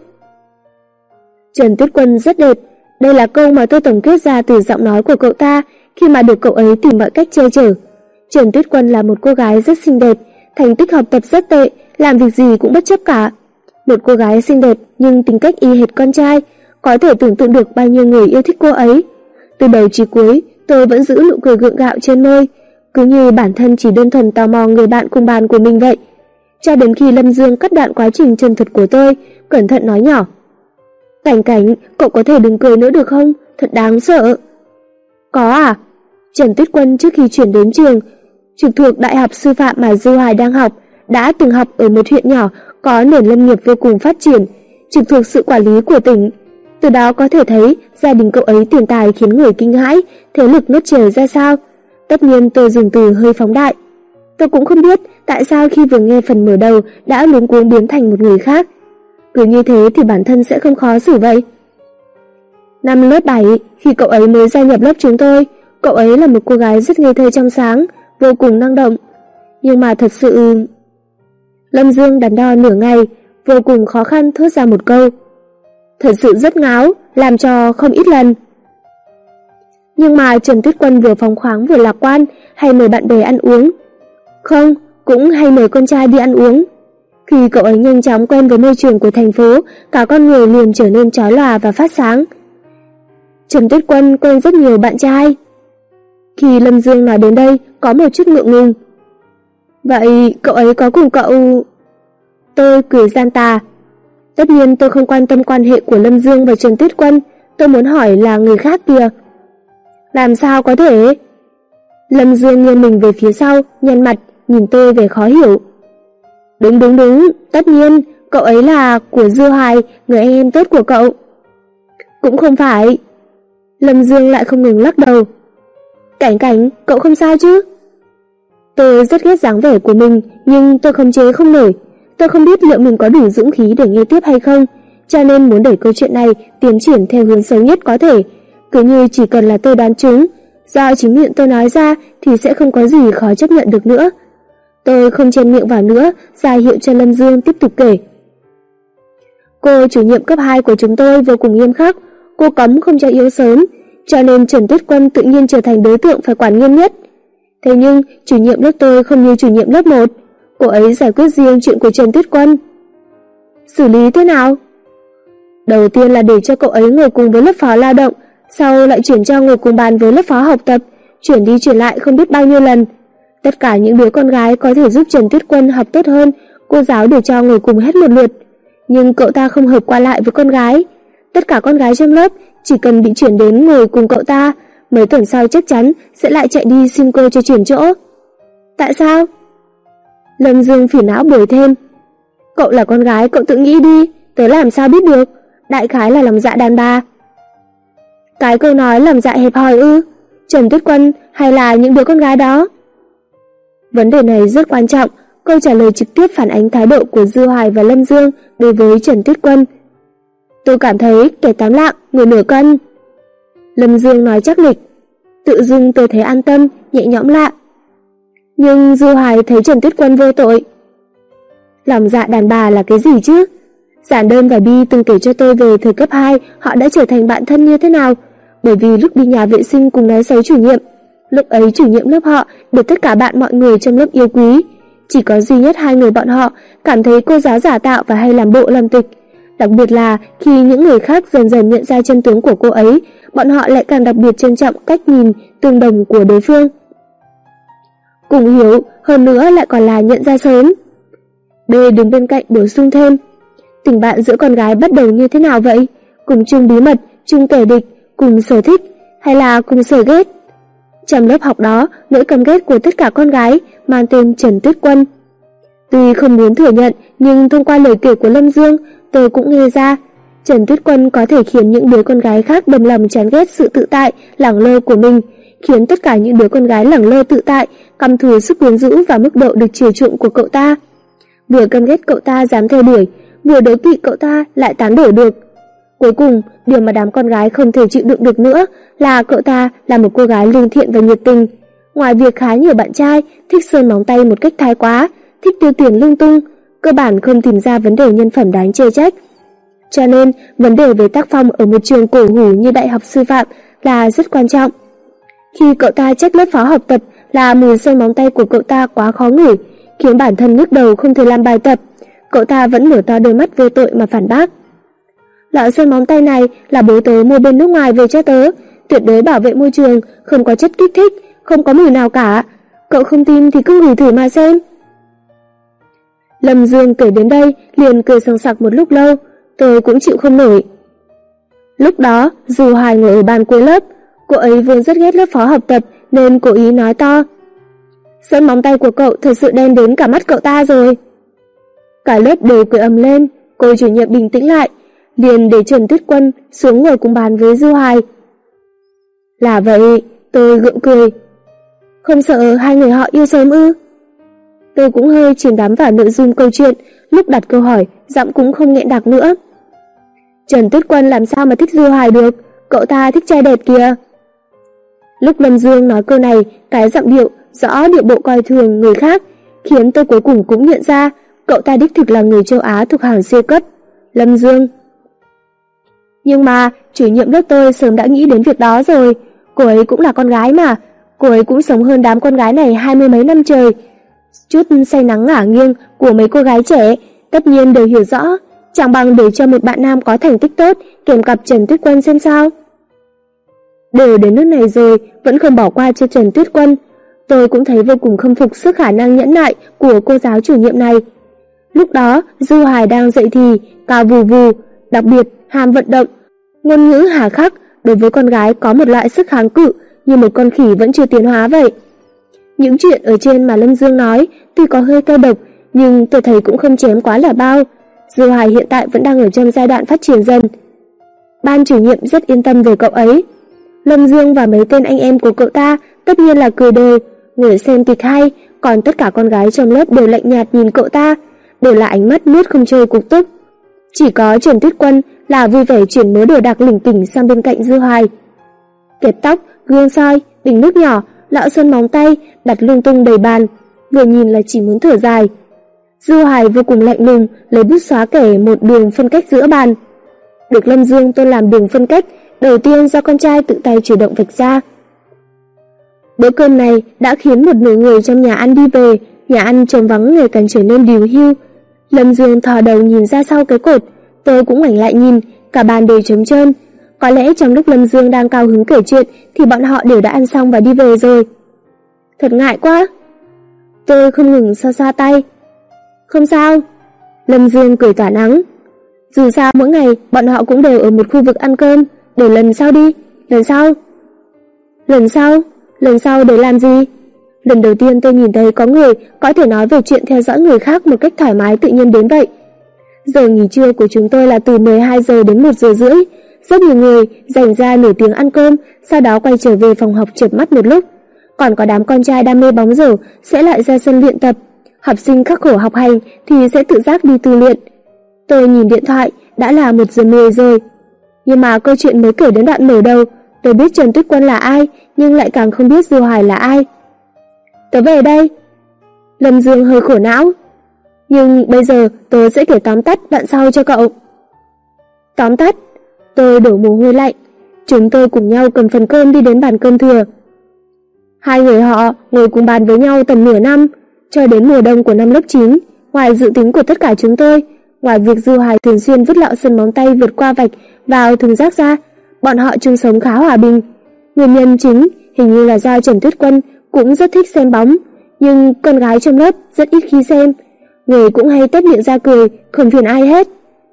Trần Tuyết Quân rất đẹp. Đây là câu mà tôi tổng kết ra từ giọng nói của cậu ta khi mà được cậu ấy tìm mọi cách che chở. Trần Tuyết Quân là một cô gái rất xinh đẹp, thành tích học tập rất tệ, làm việc gì cũng bất chấp cả. Một cô gái xinh đẹp nhưng tính cách y hệt con trai, có thể tưởng tượng được bao nhiêu người yêu thích cô ấy. Từ đầu chí cuối, tôi vẫn giữ nụ cười gượng gạo trên môi, cứ như bản thân chỉ đơn thuần tò mò người bạn cùng bàn của mình vậy. Cho đến khi Lâm Dương cắt đoạn quá trình chân thật của tôi, cẩn thận nói nhỏ. Cảnh Cảnh, cậu có thể đừng cười nữa được không? Thật đáng sợ. Có à? Trần Tuyết Quân trước khi chuyển đến trường trực thuộc Đại học Sư phạm mà Dư Hoài đang học, đã từng học ở một huyện nhỏ có nền lâm nghiệp vô cùng phát triển, trực thuộc sự quản lý của tỉnh. Từ đó có thể thấy gia đình cậu ấy tiền tài khiến người kinh hãi, thế lực ngất trời ra sao. Tất nhiên tôi dùng từ hơi phóng đại. Tôi cũng không biết tại sao khi vừa nghe phần mở đầu đã luống cuống biến thành một người khác. Cứ như thế thì bản thân sẽ không khó xử vậy. Năm lớp 7, khi cậu ấy mới gia nhập lớp chúng tôi, cậu ấy là một cô gái rất ngây thơ trong sáng, vô cùng năng động. Nhưng mà thật sự... Lâm Dương đắn đo nửa ngày, vô cùng khó khăn thốt ra một câu. Thật sự rất ngáo, làm cho không ít lần. Nhưng mà Trần Tuyết Quân vừa phóng khoáng vừa lạc quan, hay mời bạn bè ăn uống. Không, cũng hay mời con trai đi ăn uống. Khi cậu ấy nhanh chóng quen với môi trường của thành phố, cả con người liền trở nên chói lòa và phát sáng. Trần Tuyết Quân quen rất nhiều bạn trai. Khi Lâm Dương nói đến đây, có một chút ngượng ngùng. Vậy cậu ấy có cùng cậu... Tôi cười gian tà. Tất nhiên tôi không quan tâm quan hệ của Lâm Dương và Trần Tuyết Quân, tôi muốn hỏi là người khác kìa. Làm sao có thể? Lâm Dương nghiêng mình về phía sau, nhăn mặt, nhìn tôi vẻ khó hiểu. Đúng, tất nhiên, cậu ấy là của Dư Hoài, người anh em tốt của cậu. Cũng không phải. Lâm Dương lại không ngừng lắc đầu. Cảnh Cảnh, cậu không sao chứ? Tôi rất ghét dáng vẻ của mình, nhưng tôi khống chế không nổi. Tôi không biết liệu mình có đủ dũng khí để nghe tiếp hay không, cho nên muốn đẩy câu chuyện này tiến triển theo hướng xấu nhất có thể. Cứ như chỉ cần là tôi đoán trúng, do chính miệng tôi nói ra thì sẽ không có gì khó chấp nhận được nữa. Tôi không chen miệng vào nữa, ra hiệu cho Lâm Dương tiếp tục kể. Cô chủ nhiệm cấp 2 của chúng tôi vô cùng nghiêm khắc, cô cấm không cho yêu sớm, cho nên Trần Tuyết Quân tự nhiên trở thành đối tượng phải quản nghiêm nhất. Thế nhưng chủ nhiệm lớp tôi không như chủ nhiệm lớp 1, cô ấy giải quyết riêng chuyện của Trần Tuyết Quân. Xử lý thế nào? Đầu tiên là để cho cậu ấy ngồi cùng với lớp phó lao động, sau lại chuyển cho ngồi cùng bàn với lớp phó học tập, chuyển đi chuyển lại không biết bao nhiêu lần. Tất cả những đứa con gái có thể giúp Trần Tuyết Quân học tốt hơn, cô giáo để cho ngồi cùng hết một lượt. Nhưng cậu ta không hợp qua lại với con gái. Tất cả con gái trong lớp chỉ cần bị chuyển đến ngồi cùng cậu ta, mấy tuần sau chắc chắn sẽ lại chạy đi xin cô cho chuyển chỗ. Tại sao? Lâm Dương phỉ não bồi thêm. Cậu là con gái, cậu tự nghĩ đi, tớ làm sao biết được, đại khái là lòng dạ đàn bà. Cái câu nói lòng dạ hẹp hòi ư? Trần Tuyết Quân hay là những đứa con gái đó? Vấn đề này rất quan trọng, câu trả lời trực tiếp phản ánh thái độ của Dư Hoài và Lâm Dương đối với Trần Tuyết Quân. Tôi cảm thấy kẻ 8 lạng, người nửa cân. Lâm Dương nói chắc nịch. Tự dưng tôi thấy an tâm, nhẹ nhõm lạ. Nhưng Dư Hoài thấy Trần Tuyết Quân vô tội. Lòng dạ đàn bà là cái gì chứ? Giản Đơn và Bi từng kể cho tôi về thời cấp 2 họ đã trở thành bạn thân như thế nào, bởi vì lúc đi nhà vệ sinh cùng nói xấu chủ nhiệm. Lúc ấy chủ nhiệm lớp họ được tất cả bạn mọi người trong lớp yêu quý. Chỉ có duy nhất hai người bọn họ cảm thấy cô giáo giả tạo và hay làm bộ làm tịch. Đặc biệt là khi những người khác dần dần nhận ra chân tướng của cô ấy, bọn họ lại càng đặc biệt trân trọng cách nhìn tương đồng của đối phương. Cùng hiểu, hơn nữa lại còn là nhận ra sớm. B đứng bên cạnh bổ sung thêm. Tình bạn giữa con gái bắt đầu như thế nào vậy? Cùng chung bí mật, chung kẻ địch, cùng sở thích, hay là cùng sở ghét? Trong lớp học đó, nỗi căm ghét của tất cả con gái mang tên Trần Tuyết Quân. Tuy không muốn thừa nhận, nhưng thông qua lời kể của Lâm Dương, tôi cũng nghe ra, Trần Tuyết Quân có thể khiến những đứa con gái khác đâm lòng chán ghét sự tự tại, lẳng lơ của mình, khiến tất cả những đứa con gái lẳng lơ tự tại, căm thù sức quyến rũ và mức độ được chiều chuộng của cậu ta. Vừa căm ghét cậu ta dám theo đuổi, vừa đố kỵ cậu ta lại tán đổ được. Cuối cùng, điều mà đám con gái không thể chịu đựng được nữa là cậu ta là một cô gái lương thiện và nhiệt tình. Ngoài việc khá nhiều bạn trai, thích sơn móng tay một cách thái quá, thích tiêu tiền lung tung, cơ bản không tìm ra vấn đề nhân phẩm đáng chê trách. Cho nên, vấn đề về tác phong ở một trường cổ hủ như Đại học Sư phạm là rất quan trọng. Khi cậu ta trách lớp phó học tập là mùi sơn móng tay của cậu ta quá khó ngửi, khiến bản thân nhức đầu không thể làm bài tập, cậu ta vẫn mở to đôi mắt vô tội mà phản bác. Lọ sơn móng tay này là bố tớ mua bên nước ngoài về cho tớ, tuyệt đối bảo vệ môi trường, không có chất kích thích, không có mùi nào cả. Cậu không tin thì cứ ngửi thử mà xem. Lâm Dương kể đến đây liền cười sằng sặc một lúc lâu, tôi cũng chịu không nổi. Lúc đó, Dư Hoài ngồi ở bàn cuối lớp, cô ấy vốn rất ghét lớp phó học tập nên cố ý nói to. Sơn móng tay của cậu thật sự đen đến cả mắt cậu ta rồi. Cả lớp đều cười ầm lên, cô chủ nhiệm bình tĩnh lại, liền để Trần Tuyết Quân xuống ngồi cùng bàn với Dư Hoài. Là vậy, tôi gượng cười. Không sợ hai người họ yêu sớm ư? Tôi cũng hơi chìm đắm vào nội dung câu chuyện, lúc đặt câu hỏi, giọng cũng không nghẹn đặc nữa. Trần Tuyết Quân làm sao mà thích Dư Hoài được, cậu ta thích trai đẹp kìa. Lúc Lâm Dương nói câu này, cái giọng điệu, rõ điệu bộ coi thường người khác, khiến tôi cuối cùng cũng nhận ra, cậu ta đích thực là người châu Á thuộc hàng C cấp, Lâm Dương. Nhưng mà, chủ nhiệm lớp tôi sớm đã nghĩ đến việc đó rồi, cô ấy cũng là con gái mà, cô ấy cũng sống hơn đám con gái này 20 mấy năm trời. Chút say nắng ngả nghiêng của mấy cô gái trẻ, tất nhiên đều hiểu rõ, chẳng bằng để cho một bạn nam có thành tích tốt kèm cặp Trần Tuyết Quân xem sao. Đều đến nước này rồi, vẫn không bỏ qua cho Trần Tuyết Quân. Tôi cũng thấy vô cùng khâm phục sức khả năng nhẫn nại của cô giáo chủ nhiệm này. Lúc đó, Dư Hoài đang dậy thì, cao vù vù, đặc biệt ham vận động, ngôn ngữ hà khắc, đối với con gái có một loại sức kháng cự như một con khỉ vẫn chưa tiến hóa vậy. Những chuyện ở trên mà Lâm Dương nói tuy có hơi cay độc, nhưng tôi thấy cũng không chém quá là bao. Dư Hoài hiện tại vẫn đang ở trong giai đoạn phát triển dần. Ban chủ nhiệm rất yên tâm về cậu ấy. Lâm Dương và mấy tên anh em của cậu ta tất nhiên là cười đều, ngồi xem kịch hay, còn tất cả con gái trong lớp đều lạnh nhạt nhìn cậu ta, đều là ánh mắt nuốt không trôi cục tức. Chỉ có Trần Tuyết Quân là vui vẻ chuyển mớ đồ đạc lỉnh kỉnh sang bên cạnh Dư Hoài. Kẹp tóc, gương soi, bình nước nhỏ, lọ sơn móng tay đặt lung tung đầy bàn. vừa nhìn là chỉ muốn thở dài. Dư Hoài vô cùng lạnh lùng, lấy bút xóa kẻ một đường phân cách giữa bàn. Được Lâm Dương tôn làm đường phân cách, đầu tiên do con trai tự tay chủ động vạch ra. Bữa cơm này đã khiến một nửa người trong nhà ăn đi về, nhà ăn trống vắng ngày càng trở nên điều hưu. Lâm Dương thò đầu nhìn ra sau cái cột, tôi cũng ngoảnh lại nhìn, cả bàn đều trống trơn. Có lẽ trong lúc Lâm Dương đang cao hứng kể chuyện thì bọn họ đều đã ăn xong và đi về rồi. Thật ngại quá. Tôi không ngừng xoa xoa tay. Không sao. Lâm Dương cười tỏa nắng. Dù sao mỗi ngày bọn họ cũng đều ở một khu vực ăn cơm, để lần sau đi, lần sau. Lần sau để làm gì? Lần đầu tiên tôi nhìn thấy có người có thể nói về chuyện theo dõi người khác một cách thoải mái tự nhiên đến vậy. Giờ nghỉ trưa của chúng tôi là từ 12 giờ đến 1 giờ rưỡi. Rất nhiều người dành ra nửa tiếng ăn cơm, sau đó quay trở về phòng học chợp mắt một lúc. Còn có đám con trai đam mê bóng rổ sẽ lại ra sân luyện tập. Học sinh khắc khổ học hành thì sẽ tự giác đi tu luyện. Tôi nhìn điện thoại, đã là 1 giờ 10 rồi. Nhưng mà câu chuyện mới kể đến đoạn mở đầu, tôi biết Trần Tuyết Quân là ai, nhưng lại càng không biết Dư Hoài là ai. Tớ về đây. Lâm Dương hơi khổ não. Nhưng bây giờ tôi sẽ kể tóm tắt đoạn sau cho cậu. Tóm tắt. Tôi đổ mồ hôi lạnh. Chúng tôi cùng nhau cầm phần cơm đi đến bàn cơm thừa. Hai người họ ngồi cùng bàn với nhau tầm nửa năm, cho đến mùa đông của năm lớp 9. Ngoài dự tính của tất cả chúng tôi, ngoài việc Dư Hoài thường xuyên vứt lọ sân móng tay vượt qua vạch vào thùng rác ra, bọn họ chung sống khá hòa bình. Nguyên nhân chính hình như là do Trần Tuyết Quân cũng rất thích xem bóng, nhưng con gái trong lớp rất ít khi xem. Người cũng hay tét miệng ra cười, không phiền ai hết.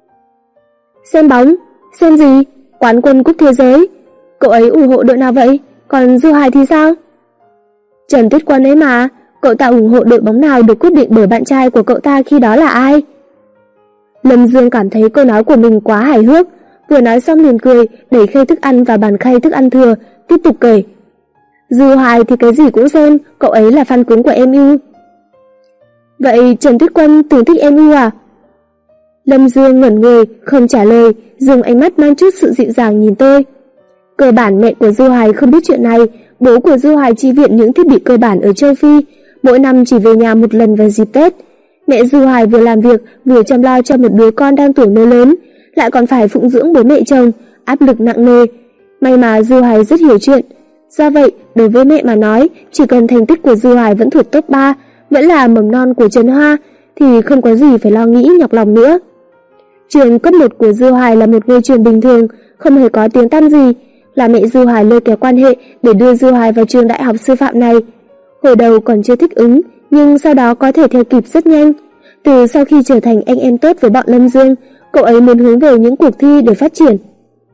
Xem bóng? Xem gì? Quán quân cúp thế giới. Cậu ấy ủng hộ đội nào vậy? Còn Dư Hoài thì sao? Trần Tuyết Quân ấy mà. Cậu ta ủng hộ đội bóng nào được quyết định bởi bạn trai của cậu ta khi đó là ai? Lâm Dương cảm thấy câu nói của mình quá hài hước, vừa nói xong liền cười, đẩy khay thức ăn vào bàn khay thức ăn thừa, tiếp tục kể. Dư Hoài thì cái gì cũng xem, cậu ấy là fan cứng của MU. Vậy Trần Tuyết Quân từng thích MU à? Lâm Dương ngẩn người, không trả lời, dùng ánh mắt mang chút sự dịu dàng nhìn tôi. Cơ bản mẹ của Dư Hoài không biết chuyện này, bố của Dư Hoài chi viện những thiết bị cơ bản ở châu Phi, mỗi năm chỉ về nhà một lần vào dịp Tết. Mẹ Dư Hoài vừa làm việc vừa chăm lo cho một đứa con đang tuổi mới lớn, lại còn phải phụng dưỡng bố mẹ chồng, áp lực nặng nề. May mà Dư Hoài rất hiểu chuyện. Do vậy, đối với mẹ mà nói, chỉ cần thành tích của Dư Hoài vẫn thuộc top 3, vẫn là mầm non của Trần Hoa, thì không có gì phải lo nghĩ nhọc lòng nữa. Trường cấp 1 của Dư Hoài là một ngôi trường bình thường, không hề có tiếng tăm gì, là mẹ Dư Hoài lôi kéo quan hệ để đưa Dư Hoài vào trường đại học sư phạm này. Hồi đầu còn chưa thích ứng, nhưng sau đó có thể theo kịp rất nhanh. Từ sau khi trở thành anh em tốt với bọn Lâm Dương, cậu ấy muốn hướng về những cuộc thi để phát triển.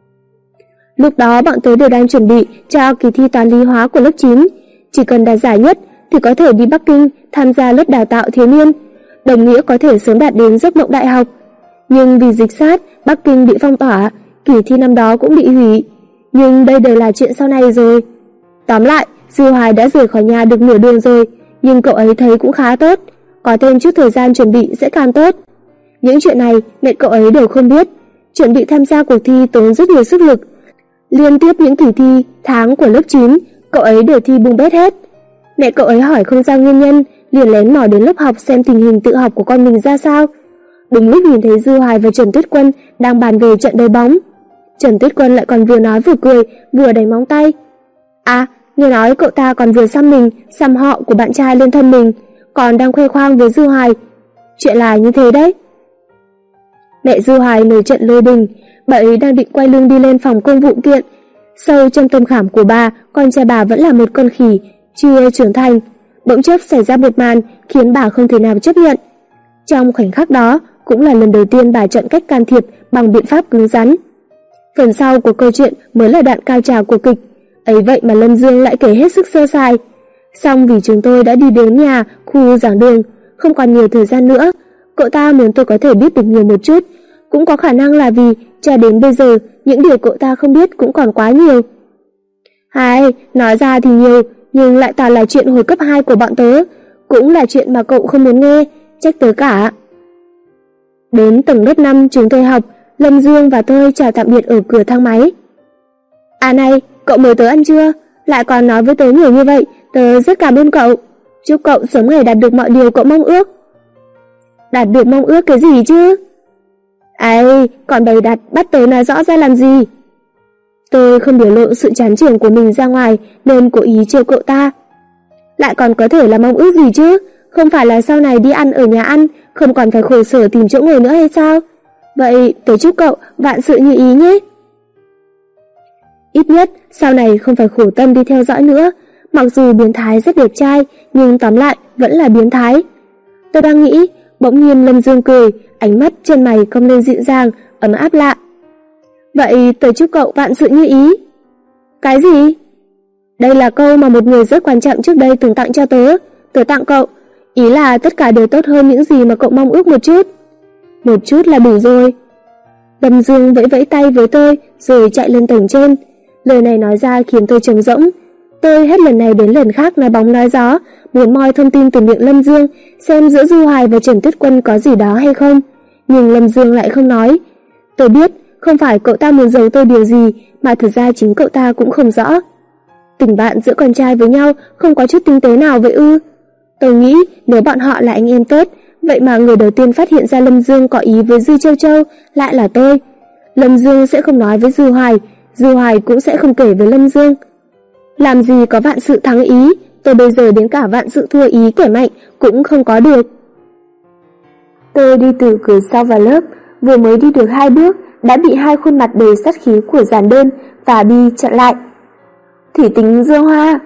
Lúc đó bọn tớ đều đang chuẩn bị cho kỳ thi toán lý hóa của lớp 9. Chỉ cần đạt giải nhất thì có thể đi Bắc Kinh tham gia lớp đào tạo thiếu niên, đồng nghĩa có thể sớm đạt đến giấc mộng đại học. Nhưng vì dịch sát, Bắc Kinh bị phong tỏa, kỳ thi năm đó cũng bị hủy. Nhưng đây đều là chuyện sau này rồi. Tóm lại, Dư Hoài đã rời khỏi nhà được nửa đường rồi, nhưng cậu ấy thấy cũng khá tốt, có thêm chút thời gian chuẩn bị sẽ càng tốt. Những chuyện này mẹ cậu ấy đều không biết. Chuẩn bị tham gia cuộc thi tốn rất nhiều sức lực. Liên tiếp những kỳ thi tháng của lớp 9, cậu ấy đều thi bung bét hết. Mẹ cậu ấy hỏi không ra nguyên nhân, liền lén mò đến lớp học xem tình hình tự học của con mình ra sao. Đúng lúc nhìn thấy Dư Hoài và Trần Tuyết Quân đang bàn về trận đấu bóng. Trần Tuyết Quân lại còn vừa nói vừa cười, vừa đánh móng tay. À, nghe nói cậu ta còn vừa xăm họ của bạn trai lên thân mình, còn đang khoe khoang với Dư Hoài. Chuyện là như thế đấy. Mẹ Dư Hoài nổi trận lôi đình, bà ấy đang định quay lưng đi lên phòng công vụ kiện. Sâu trong tâm khảm của bà, con trai bà vẫn là một con khỉ, chưa trưởng thành. Bỗng chốc xảy ra một màn khiến bà không thể nào chấp nhận. Trong khoảnh khắc đó, cũng là lần đầu tiên bà chọn cách can thiệp bằng biện pháp cứng rắn. Phần sau của câu chuyện mới là đoạn cao trào của kịch, ấy vậy mà Lâm Dương lại kể hết sức sơ sài. Xong vì chúng tôi đã đi đến nhà khu giảng đường, không còn nhiều thời gian nữa, cậu ta muốn tôi có thể biết được nhiều một chút, cũng có khả năng là vì cho đến bây giờ những điều cậu ta không biết cũng còn quá nhiều. Hay, nói ra thì nhiều, nhưng lại toàn là chuyện hồi cấp 2 của bọn tớ, cũng là chuyện mà cậu không muốn nghe, trách tớ cả. Đến tầng lớp 5 chúng tôi học, Lâm Dương và tôi chào tạm biệt ở cửa thang máy. À này, cậu mời tớ ăn trưa, lại còn nói với tớ nhiều như vậy, tớ rất cảm ơn cậu. Chúc cậu sớm ngày đạt được mọi điều cậu mong ước. Đạt được mong ước cái gì chứ? Ai, còn bày đặt bắt tớ nói rõ ra làm gì? Tôi không biểu lộ sự chán chường của mình ra ngoài nên cố ý trêu cậu ta. Lại còn có thể là mong ước gì chứ? Không phải là sau này đi ăn ở nhà ăn không còn phải khổ sở tìm chỗ ngồi nữa hay sao? Vậy tớ chúc cậu vạn sự như ý nhé. Ít nhất sau này không phải khổ tâm đi theo dõi nữa. Mặc dù biến thái rất đẹp trai nhưng tóm lại vẫn là biến thái. Tôi đang nghĩ, bỗng nhiên Lâm Dương cười, ánh mắt trên mày cong lên dịu dàng, ấm áp lạ. Vậy tớ chúc cậu vạn sự như ý. Cái gì? Đây là câu mà một người rất quan trọng trước đây từng tặng cho tớ. Tớ tặng cậu, ý là tất cả đều tốt hơn những gì mà cậu mong ước một chút. Một chút là đủ rồi. Lâm Dương vẫy vẫy tay với tôi rồi chạy lên tầng trên. Lời này nói ra khiến tôi trống rỗng. Tôi hết lần này đến lần khác nói bóng nói gió, muốn moi thông tin từ miệng Lâm Dương xem giữa Du Hoài và Trần Tuyết Quân có gì đó hay không. Nhưng Lâm Dương lại không nói. Tôi biết không phải cậu ta muốn giấu tôi điều gì, mà thực ra chính cậu ta cũng không rõ. Tình bạn giữa con trai với nhau không có chút tinh tế nào vậy ư? Tôi nghĩ nếu bọn họ là anh em tốt, vậy mà người đầu tiên phát hiện ra Lâm Dương có ý với Dư Châu Châu lại là tôi. Lâm Dương sẽ không nói với Dư Hoài cũng sẽ không kể với Lâm Dương. Làm gì có vạn sự thắng ý, tôi bây giờ đến cả vạn sự thua ý kẻ mạnh cũng không có được. Tôi đi từ cửa sau vào lớp, vừa mới đi được 2 bước đã bị hai khuôn mặt đầy sát khí của Giản Đơn và Bi chặn lại. Thủy Tính Dương Hoa.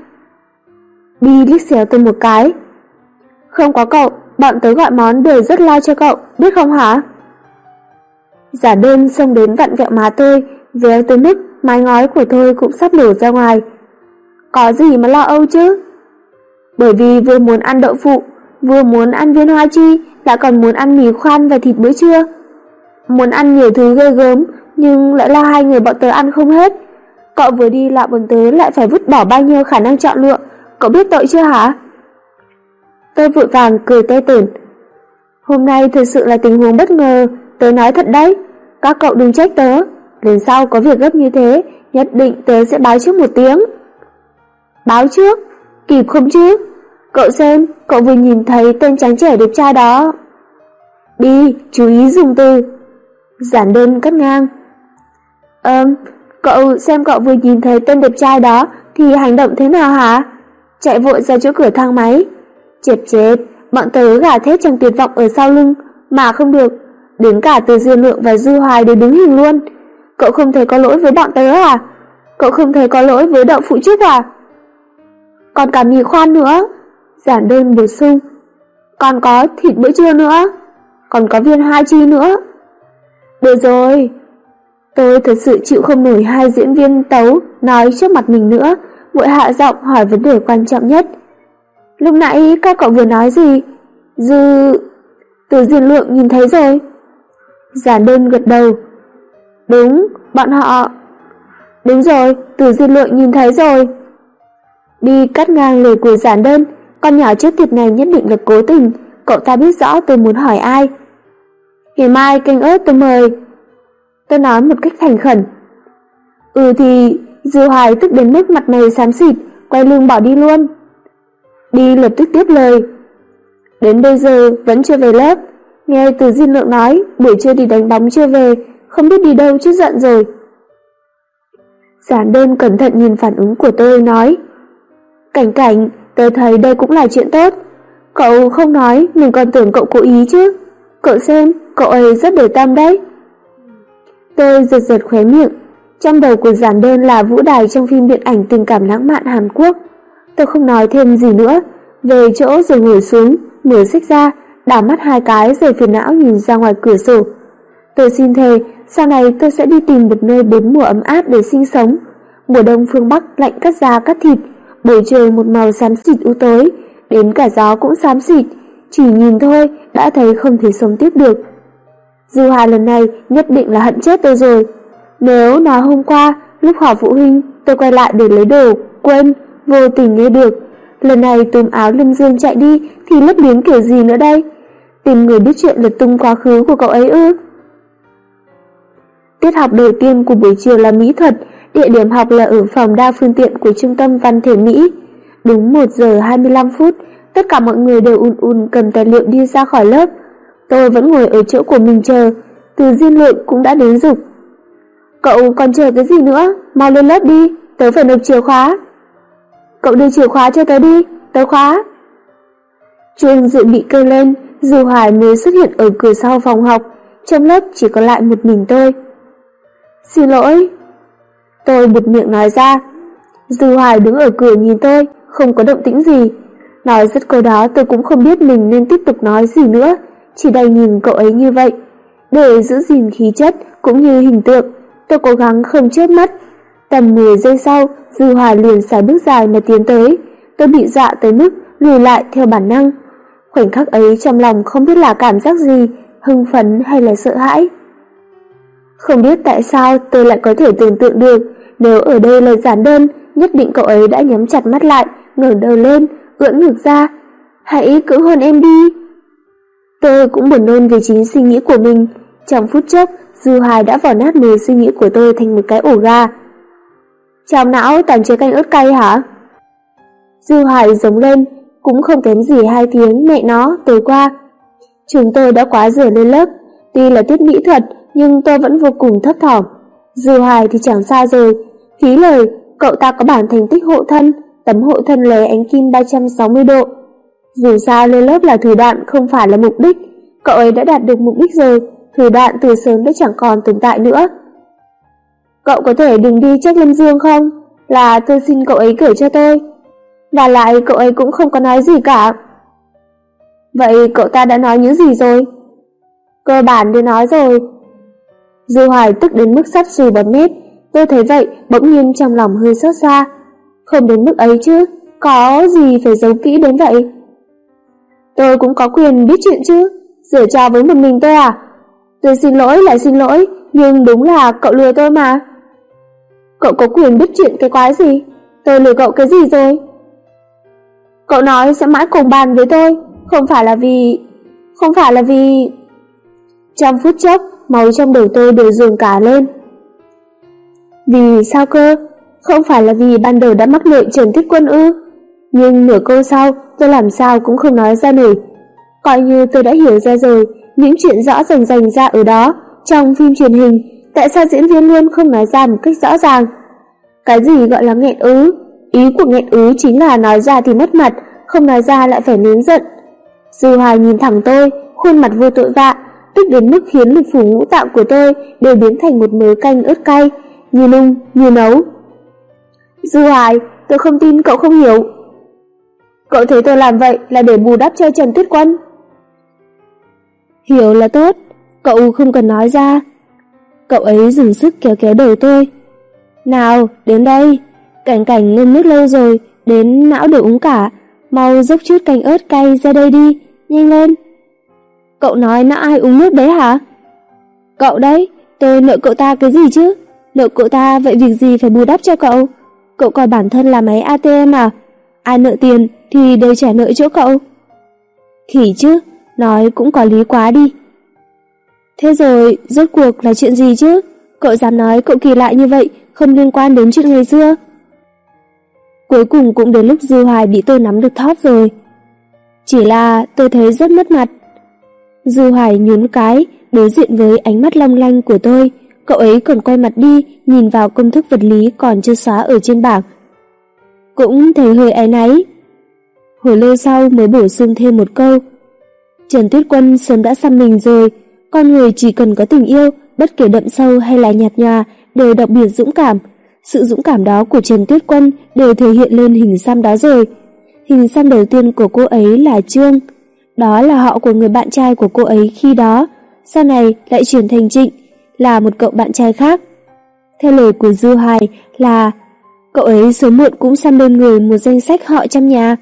Bi liếc xéo tôi một cái. Không có cậu, bọn tớ gọi món đều rất lo cho cậu, biết không hả? Giản Đơn xông đến vặn vẹo má tôi, véo tới mức mái ngói của tôi cũng sắp nổ ra ngoài. Có gì mà lo âu chứ? Bởi vì vừa muốn ăn đậu phụ, vừa muốn ăn viên hoa chi, lại còn muốn ăn mì khoan và thịt bữa trưa. Muốn ăn nhiều thứ ghê gớm, nhưng lại lo hai người bọn tớ ăn không hết. Cậu vừa đi lại bọn tớ lại phải vứt bỏ bao nhiêu khả năng chọn lựa, cậu biết tội chưa hả? Tôi vội vàng cười tê tởn. Hôm nay thực sự là tình huống bất ngờ, tớ nói thật đấy. Các cậu đừng trách tớ, lần sau có việc gấp như thế, nhất định tớ sẽ báo trước một tiếng. Báo trước? Kịp không chứ? Cậu xem, cậu vừa nhìn thấy tên trắng trẻ đẹp trai đó. Đi, chú ý dùng từ. Giản Đơn cắt ngang. Cậu xem cậu vừa nhìn thấy tên đẹp trai đó thì hành động thế nào hả? Chạy vội ra chỗ cửa thang máy. Chết, bọn tớ gà thét trong tuyệt vọng ở sau lưng, mà không được. Đến cả Từ Diên Lượng và Dư Hoài đều đứng hình luôn. Cậu không thấy có lỗi với bọn tớ à? Cậu không thấy có lỗi với đậu phụ trước à? Còn cả mì khoan nữa. Giản Đơn bổ sung. Còn có thịt bữa trưa nữa. Còn có viên hoa chi nữa. Được rồi. Tôi thật sự chịu không nổi hai diễn viên tấu nói trước mặt mình nữa, vội hạ giọng hỏi vấn đề quan trọng nhất. Lúc nãy các cậu vừa nói gì? Từ Diên Lượng nhìn thấy rồi. Giản Đơn gật đầu. Đúng, bọn họ. Đúng rồi, Từ Diên Lượng nhìn thấy rồi. Đi cắt ngang lời của Giản Đơn. Con nhỏ chết tiệt này nhất định là cố tình. Cậu ta biết rõ tôi muốn hỏi ai. Ngày mai canh ớt tôi mời. Tôi nói một cách thành khẩn. Thì Dư Hoài tức đến mức mặt mày xám xịt, quay lưng bỏ đi luôn. Đi lập tức tiếp lời. Đến bây giờ vẫn chưa về lớp. Nghe Từ Diên Lượng nói buổi trưa đi đánh bóng chưa về, không biết đi đâu chứ giận rồi. Giản Đơn cẩn thận nhìn phản ứng của tôi nói. Cảnh, tớ thấy đây cũng là chuyện tốt. Cậu không nói, mình còn tưởng cậu cố ý chứ. Cậu xem, cậu ấy rất để tâm đấy. Tôi giật khóe miệng. Trong đầu của Giản Đơn là vũ đài trong phim điện ảnh tình cảm lãng mạn Hàn Quốc. Tôi không nói thêm gì nữa, về chỗ rồi ngồi xuống, mở sách ra, đảo mắt 2 cái rồi phiền não nhìn ra ngoài cửa sổ. Tôi xin thề, sau này tôi sẽ đi tìm một nơi bốn mùa ấm áp để sinh sống. Mùa đông phương Bắc lạnh cắt da cắt thịt, bầu trời một màu xám xịt u tối, đến cả gió cũng xám xịt, chỉ nhìn thôi đã thấy không thể sống tiếp được. Dư Hoài lần này nhất định là hận chết tôi rồi. Nếu nói hôm qua lúc họp phụ huynh tôi quay lại để lấy đồ, quên, vô tình nghe được, lần này túm áo Lâm Dương chạy đi thì lấp liếm kiểu gì nữa đây? Tìm người biết chuyện lật tung quá khứ của cậu ấy ư? Tiết học đầu tiên của buổi chiều là mỹ thuật, địa điểm học là ở phòng đa phương tiện của trung tâm văn thể Mỹ. Đúng 1 giờ 25 phút, tất cả mọi người đều ùn cầm tài liệu đi ra khỏi lớp. Tôi vẫn ngồi ở chỗ của mình chờ. Từ Diên Lượng cũng đã đến giục. Cậu còn chờ cái gì nữa, mau lên lớp đi, tớ phải nộp chìa khóa. Cậu đưa chìa khóa cho tớ đi, tớ khóa. Chuông dự bị kêu lên, Dư Hoài mới xuất hiện ở cửa sau phòng học. Trong lớp chỉ còn lại một mình tôi. Xin lỗi, tôi buột miệng nói ra. Dư Hoài đứng ở cửa nhìn tôi, không có động tĩnh gì. Nói dứt câu đó tôi cũng không biết mình nên tiếp tục nói gì nữa, chỉ đành nhìn cậu ấy như vậy. Để giữ gìn khí chất cũng như hình tượng, tôi cố gắng không chớp mắt. Tầm 10 giây sau, Dư Hoài liền sải bước dài mà tiến tới. Tôi bị dọa tới mức lùi lại theo bản năng. Khoảnh khắc ấy trong lòng không biết là cảm giác gì, hưng phấn hay là sợ hãi. Không biết tại sao tôi lại có thể tưởng tượng được, nếu ở đây là giản đơn, nhất định cậu ấy đã nhắm chặt mắt lại, ngẩng đầu lên, ưỡn ngực ra. Hãy cưỡng hôn em đi. Tôi cũng buồn nôn về chính suy nghĩ của mình. Trong phút chốc, Dư Hoài đã vò nát mười suy nghĩ của tôi thành một cái ổ gà. Trong não toàn chứa canh ớt cay hả? Dư Hoài giống lên, cũng không kém gì 2 tiếng mẹ nó tối qua. Chúng tôi đã quá giờ lên lớp, tuy là tiết mỹ thuật nhưng tôi vẫn vô cùng thấp thỏm. Dư Hoài thì chẳng sao rồi, phí lời, cậu ta có bản thành tích hộ thân, tấm hộ thân lóe ánh kim 360 độ. Dù sao lên lớp là thủ đoạn không phải là mục đích, cậu ấy đã đạt được mục đích rồi, thủ đoạn từ sớm đã chẳng còn tồn tại nữa. Cậu có thể đừng đi trách Lâm Dương không? Là tôi xin cậu ấy gửi cho tôi. Và lại cậu ấy cũng không có nói gì cả. Vậy cậu ta đã nói những gì rồi? Cơ bản đều nói rồi. Dư Hoài tức đến mức sắp sùi bọt mép. Tôi thấy vậy bỗng nhiên trong lòng hơi xót xa. Không đến mức ấy chứ, có gì phải giấu kỹ đến vậy? Tôi cũng có quyền biết chuyện chứ, giở trò với một mình tôi à? Tôi xin lỗi lại xin lỗi, nhưng đúng là cậu lừa tôi mà. Cậu có quyền biết chuyện cái quái gì? Tôi lừa cậu cái gì rồi? Cậu nói sẽ mãi cùng bàn với tôi, không phải là vì... Trong phút chốc, máu trong đầu tôi đều dồn cả lên. Vì sao cơ? Không phải là vì ban đầu đã mắc lỗi Trần Thiết Quân ư? Nhưng nửa câu sau, tôi làm sao cũng không nói ra nổi. Coi như tôi đã hiểu ra rồi, những chuyện rõ rành ra ở đó, trong phim truyền hình, tại sao diễn viên luôn không nói ra một cách rõ ràng? Cái gì gọi là nghẹn ứ? Ý của nghẹn ứ chính là nói ra thì mất mặt, không nói ra lại phải nén giận. Dư Hoài nhìn thẳng tôi, khuôn mặt vô tội vạ, tức đến mức khiến lục phủ ngũ tạng của tôi đều biến thành một mớ canh ớt cay, như nung, như nấu. Dư Hoài, tôi không tin cậu không hiểu. Cậu thấy tôi làm vậy là để bù đắp cho Trần Tuyết Quân. Hiểu là tốt, cậu không cần nói ra. Cậu ấy dùng sức kéo kéo đầu tôi. Nào, đến đây, Cảnh ngâm nước lâu rồi, đến não đều uống cả, mau dốc chút canh ớt cay ra đây đi, nhanh lên. Cậu nói não ai uống nước đấy hả? Cậu đấy, tôi nợ cậu ta cái gì chứ? Nợ cậu ta vậy việc gì phải bù đắp cho cậu? Cậu coi bản thân là máy ATM à? Ai nợ tiền thì đều trả nợ chỗ cậu. Khỉ chứ, nói cũng có lý quá đi. Thế rồi, rốt cuộc là chuyện gì chứ? Cậu dám nói cậu kỳ lạ như vậy, không liên quan đến chuyện ngày xưa. Cuối cùng cũng đến lúc Dư Hoài bị tôi nắm được thóp rồi. Chỉ là tôi thấy rất mất mặt. Dư Hoài nhún cái, đối diện với ánh mắt long lanh của tôi. Cậu ấy còn quay mặt đi, nhìn vào công thức vật lý còn chưa xóa ở trên bảng. Cũng thấy hơi áy náy. Hồi lâu sau mới bổ sung thêm một câu. Trần Tuyết Quân sớm đã xăm mình rồi. Con người chỉ cần có tình yêu, bất kể đậm sâu hay là nhạt nhòa, đều đặc biệt dũng cảm. Sự dũng cảm đó của Trần Tuyết Quân đều thể hiện lên hình xăm đó rồi. Hình xăm đầu tiên của cô ấy là Trương. Đó là họ của người bạn trai của cô ấy khi đó. Sau này lại chuyển thành Trịnh, là một cậu bạn trai khác. Theo lời của Dư Hoài là cậu ấy sớm muộn cũng xăm lên người một danh sách họ trong nhà.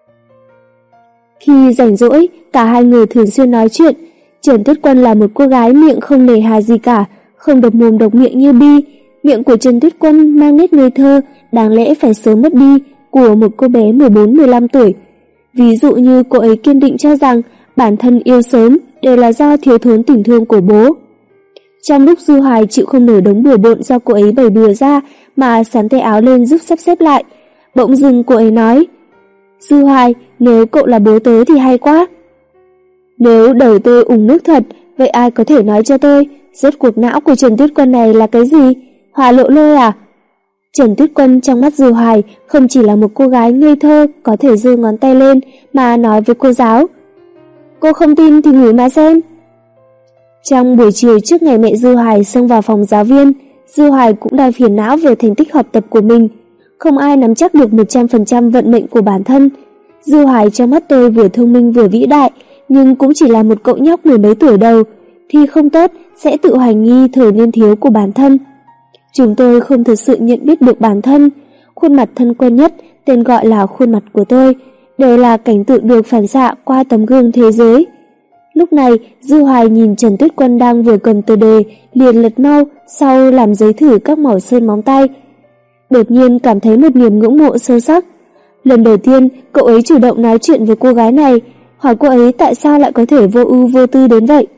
Khi rảnh rỗi, cả hai người thường xuyên nói chuyện. Trần Tuyết Quân là một cô gái miệng không nề hà gì cả, không độc mồm độc miệng như Bi. Miệng của Trần Tuyết Quân mang nét ngây thơ, đáng lẽ phải sớm mất đi, của một cô bé 14-15 tuổi. Ví dụ như cô ấy kiên định cho rằng bản thân yêu sớm đều là do thiếu thốn tình thương của bố. Trong lúc Dư Hoài chịu không nổi đống bừa bộn do cô ấy bày bừa ra mà sắn tay áo lên giúp sắp xếp lại, bỗng dưng cô ấy nói: Dư Hoài, nếu cậu là bố tớ thì hay quá. Nếu đầu tôi ủng nước thật, vậy ai có thể nói cho tôi, rốt cuộc não của Trần Tuyết Quân này là cái gì? Hỏa lộ lôi à? Trần Tuyết Quân trong mắt Dư Hoài không chỉ là một cô gái ngây thơ có thể giơ ngón tay lên mà nói với cô giáo. Cô không tin thì ngửi mà xem. Trong buổi chiều trước ngày mẹ Dư Hoài xông vào phòng giáo viên, Dư Hoài cũng đang phiền não về thành tích học tập của mình. Không ai nắm chắc được 100% vận mệnh của bản thân. Dư Hoài trong mắt tôi vừa thông minh vừa vĩ đại, nhưng cũng chỉ là một cậu nhóc mười mấy tuổi đầu, thì không tốt sẽ tự hoài nghi thời niên thiếu của bản thân. Chúng tôi không thực sự nhận biết được bản thân. Khuôn mặt thân quen nhất, tên gọi là khuôn mặt của tôi, đều là cảnh tượng được phản xạ qua tấm gương thế giới. Lúc này, Dư Hoài nhìn Trần Tuyết Quân đang vừa cầm tờ đề, liền lật mau, sau làm giấy thử các màu sơn móng tay. Đột nhiên cảm thấy một niềm ngưỡng mộ sâu sắc. Lần đầu tiên, cậu ấy chủ động nói chuyện với cô gái này, hỏi cô ấy tại sao lại có thể vô ưu vô tư đến vậy.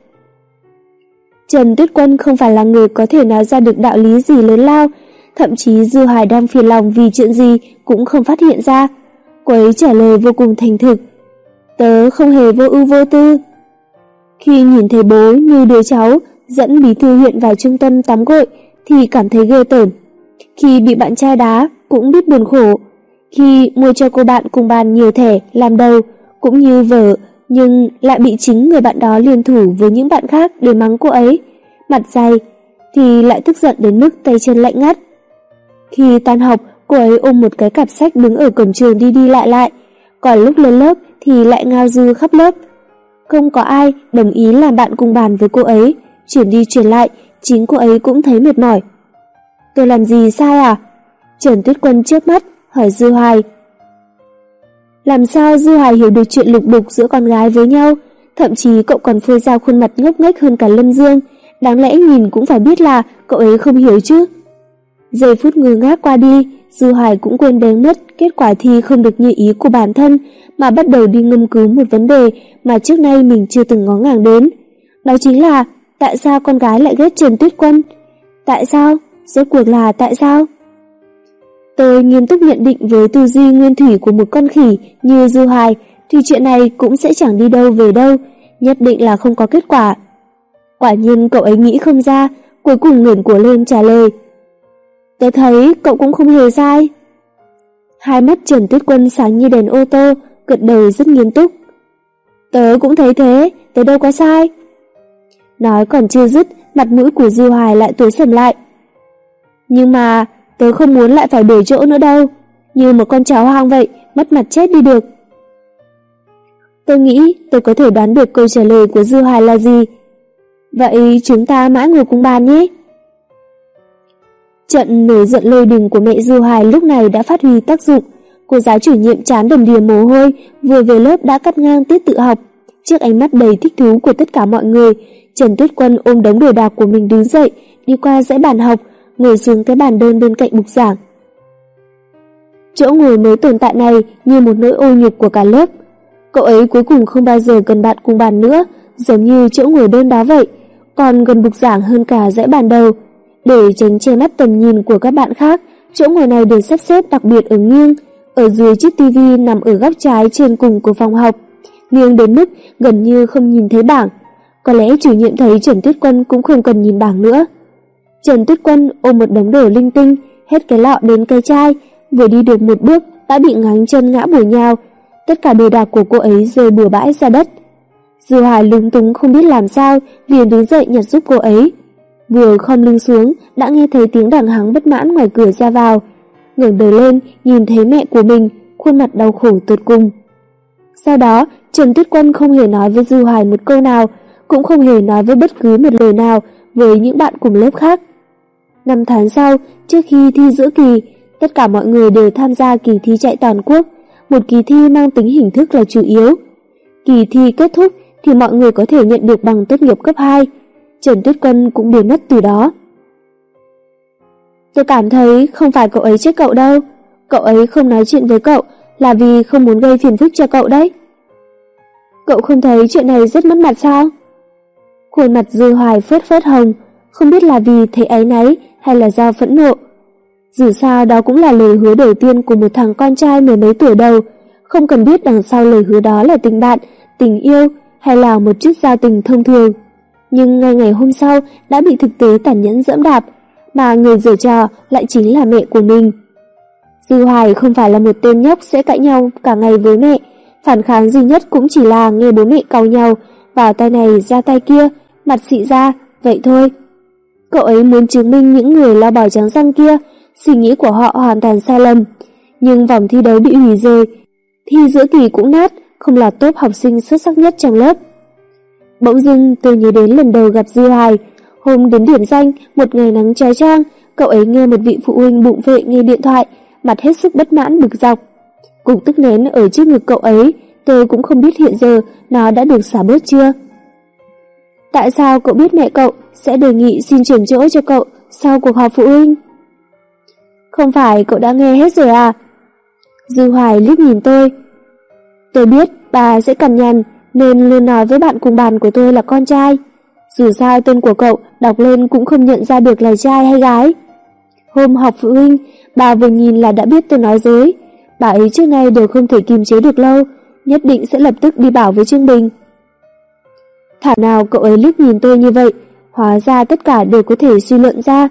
Trần Tuyết Quân không phải là người có thể nói ra được đạo lý gì lớn lao, thậm chí Dư Hoài đang phiền lòng vì chuyện gì cũng không phát hiện ra. Cô ấy trả lời vô cùng thành thực. Tớ không hề vô ưu vô tư. Khi nhìn thấy bố như đứa cháu dẫn bí thư huyện vào trung tâm tắm gội thì cảm thấy ghê tởm. Khi bị bạn trai đá cũng biết buồn khổ. Khi mua cho cô bạn cùng bàn nhiều thẻ làm đầu cũng như vợ, nhưng lại bị chính người bạn đó liên thủ với những bạn khác để mắng cô ấy, mặt dày, thì lại tức giận đến mức tay chân lạnh ngắt. Khi tan học, cô ấy ôm một cái cặp sách đứng ở cổng trường đi đi lại lại, còn lúc lên lớp thì lại ngao du khắp lớp. Không có ai đồng ý làm bạn cùng bàn với cô ấy, chuyển đi chuyển lại, chính cô ấy cũng thấy mệt mỏi. Tôi làm gì sai à? Trần Tuyết Quân chớp mắt, hỏi Dư Hoài. Làm sao Dư Hoài hiểu được chuyện lục đục giữa con gái với nhau, thậm chí cậu còn phơi ra khuôn mặt ngốc nghếch hơn cả Lâm Dương, đáng lẽ nhìn cũng phải biết là cậu ấy không hiểu chứ. Giây phút ngơ ngác qua đi, Dư Hoài cũng quên đánh mất kết quả thi không được như ý của bản thân, mà bắt đầu đi nghiên cứu một vấn đề mà trước nay mình chưa từng ngó ngàng đến. Đó chính là tại sao con gái lại ghét Trần Tuyết Quân? Tại sao? Rốt cuộc là tại sao? Tôi nghiêm túc nhận định với tư duy nguyên thủy của một con khỉ như Dư Hoài thì chuyện này cũng sẽ chẳng đi đâu về đâu, nhất định là không có kết quả. Quả nhiên cậu ấy nghĩ không ra, cuối cùng ngẩng cổ lên trả lời. Tớ thấy cậu cũng không hề sai. Hai mắt Trần Tuyết Quân sáng như đèn ô tô, gật đầu rất nghiêm túc. Tớ cũng thấy thế, tớ đâu có sai. Nói còn chưa dứt, mặt mũi của Dư Hoài lại tối sầm lại. Nhưng mà tớ không muốn lại phải đổi chỗ nữa đâu, như một con chó hoang vậy, mất mặt chết đi được. Tôi nghĩ tôi có thể đoán được câu trả lời của Dư Hoài là gì. Vậy chúng ta mãi ngồi cùng bàn nhé. Trận nổi giận lôi đình của mẹ Dư Hoài lúc này đã phát huy tác dụng. Cô giáo chủ nhiệm trán đầm đìa mồ hôi, vừa về lớp đã cắt ngang tiết tự học. Trước ánh mắt đầy thích thú của tất cả mọi người, Trần Tuyết Quân ôm đống đồ đạc của mình đứng dậy, đi qua dãy bàn học, ngồi xuống cái bàn đơn bên cạnh bục giảng. Chỗ ngồi mới tồn tại này như một nỗi ô nhục của cả lớp. Cậu ấy cuối cùng không bao giờ cần bạn cùng bàn nữa, giống như chỗ ngồi đơn đó vậy, còn gần bục giảng hơn cả dãy bàn đầu. Để tránh che mắt tầm nhìn của các bạn khác, chỗ ngồi này được sắp xếp đặc biệt ở nghiêng, ở dưới chiếc tivi nằm ở góc trái trên cùng của phòng học, nghiêng đến mức gần như không nhìn thấy bảng. Có lẽ chủ nhiệm thấy Trần Tuyết Quân cũng không cần nhìn bảng nữa. Trần Tuyết Quân ôm một đống đồ linh tinh, hết cái lọ đến cái chai, vừa đi được một bước đã bị ngáng chân ngã bổ nhào. Tất cả đồ đạc của cô ấy rơi bừa bãi ra đất. Dư Hoài lúng túng không biết làm sao, liền đứng dậy nhặt giúp cô ấy. Vừa khom lưng xuống, đã nghe thấy tiếng đằng hắng bất mãn ngoài cửa ra vào. Ngẩng đầu lên, nhìn thấy mẹ của mình, khuôn mặt đau khổ tột cùng. Sau đó, Trần Tuyết Quân không hề nói với Dư Hoài một câu nào, cũng không hề nói với bất cứ một lời nào với những bạn cùng lớp khác. 5 tháng sau, trước khi thi giữa kỳ, tất cả mọi người đều tham gia kỳ thi chạy toàn quốc, một kỳ thi mang tính hình thức là chủ yếu. Kỳ thi kết thúc thì mọi người có thể nhận được bằng tốt nghiệp cấp 2. Trần Tuyết Quân cũng biến mất từ đó. Tôi cảm thấy không phải cậu ấy trách cậu đâu, cậu ấy không nói chuyện với cậu là vì không muốn gây phiền phức cho cậu đấy. Cậu không thấy chuyện này rất mất mặt sao? Khuôn mặt Dư Hoài phớt phớt hồng, không biết là vì thấy áy náy hay là do phẫn nộ. Dù sao đó cũng là lời hứa đầu tiên của một thằng con trai mười mấy tuổi đầu, không cần biết đằng sau lời hứa đó là tình bạn, tình yêu hay là một chút giao tình thông thường. Nhưng ngay ngày hôm sau đã bị thực tế tàn nhẫn giẫm đạp, mà người giở trò lại chính là mẹ của mình. Dư Hoài không phải là một tên nhóc sẽ cãi nhau cả ngày với mẹ, phản kháng duy nhất cũng chỉ là nghe bố mẹ càu nhau, vào tay này ra tay kia, mặt xị ra, vậy thôi. Cậu ấy muốn chứng minh những người lo bò trắng răng kia, suy nghĩ của họ hoàn toàn sai lầm. Nhưng vòng thi đấu bị hủy rồi, thi giữa kỳ cũng nát, không lọt top học sinh xuất sắc nhất trong lớp. Bỗng dưng tôi nhớ đến lần đầu gặp Dư Hoài, hôm đến điểm danh, một ngày nắng chói chang, cậu ấy nghe một vị phụ huynh bụng vệ nghe điện thoại, mặt hết sức bất mãn bực dọc. Cục tức nén ở trước ngực cậu ấy, tôi cũng không biết hiện giờ nó đã được xả bớt chưa. Tại sao cậu biết mẹ cậu sẽ đề nghị xin chuyển chỗ cho cậu sau cuộc họp phụ huynh? Không phải cậu đã nghe hết rồi à? Dư Hoài liếc nhìn tôi. Tôi biết bà sẽ cằn nhằn nên luôn nói với bạn cùng bàn của tôi là con trai. Dù sao tên của cậu đọc lên cũng không nhận ra được là trai hay gái. Hôm họp phụ huynh, bà vừa nhìn là đã biết tôi nói dối. Bà ấy trước nay đều không thể kiềm chế được lâu, nhất định sẽ lập tức đi bảo với Trương Bình. Thảo nào cậu ấy liếc nhìn tôi như vậy, hóa ra tất cả đều có thể suy luận ra.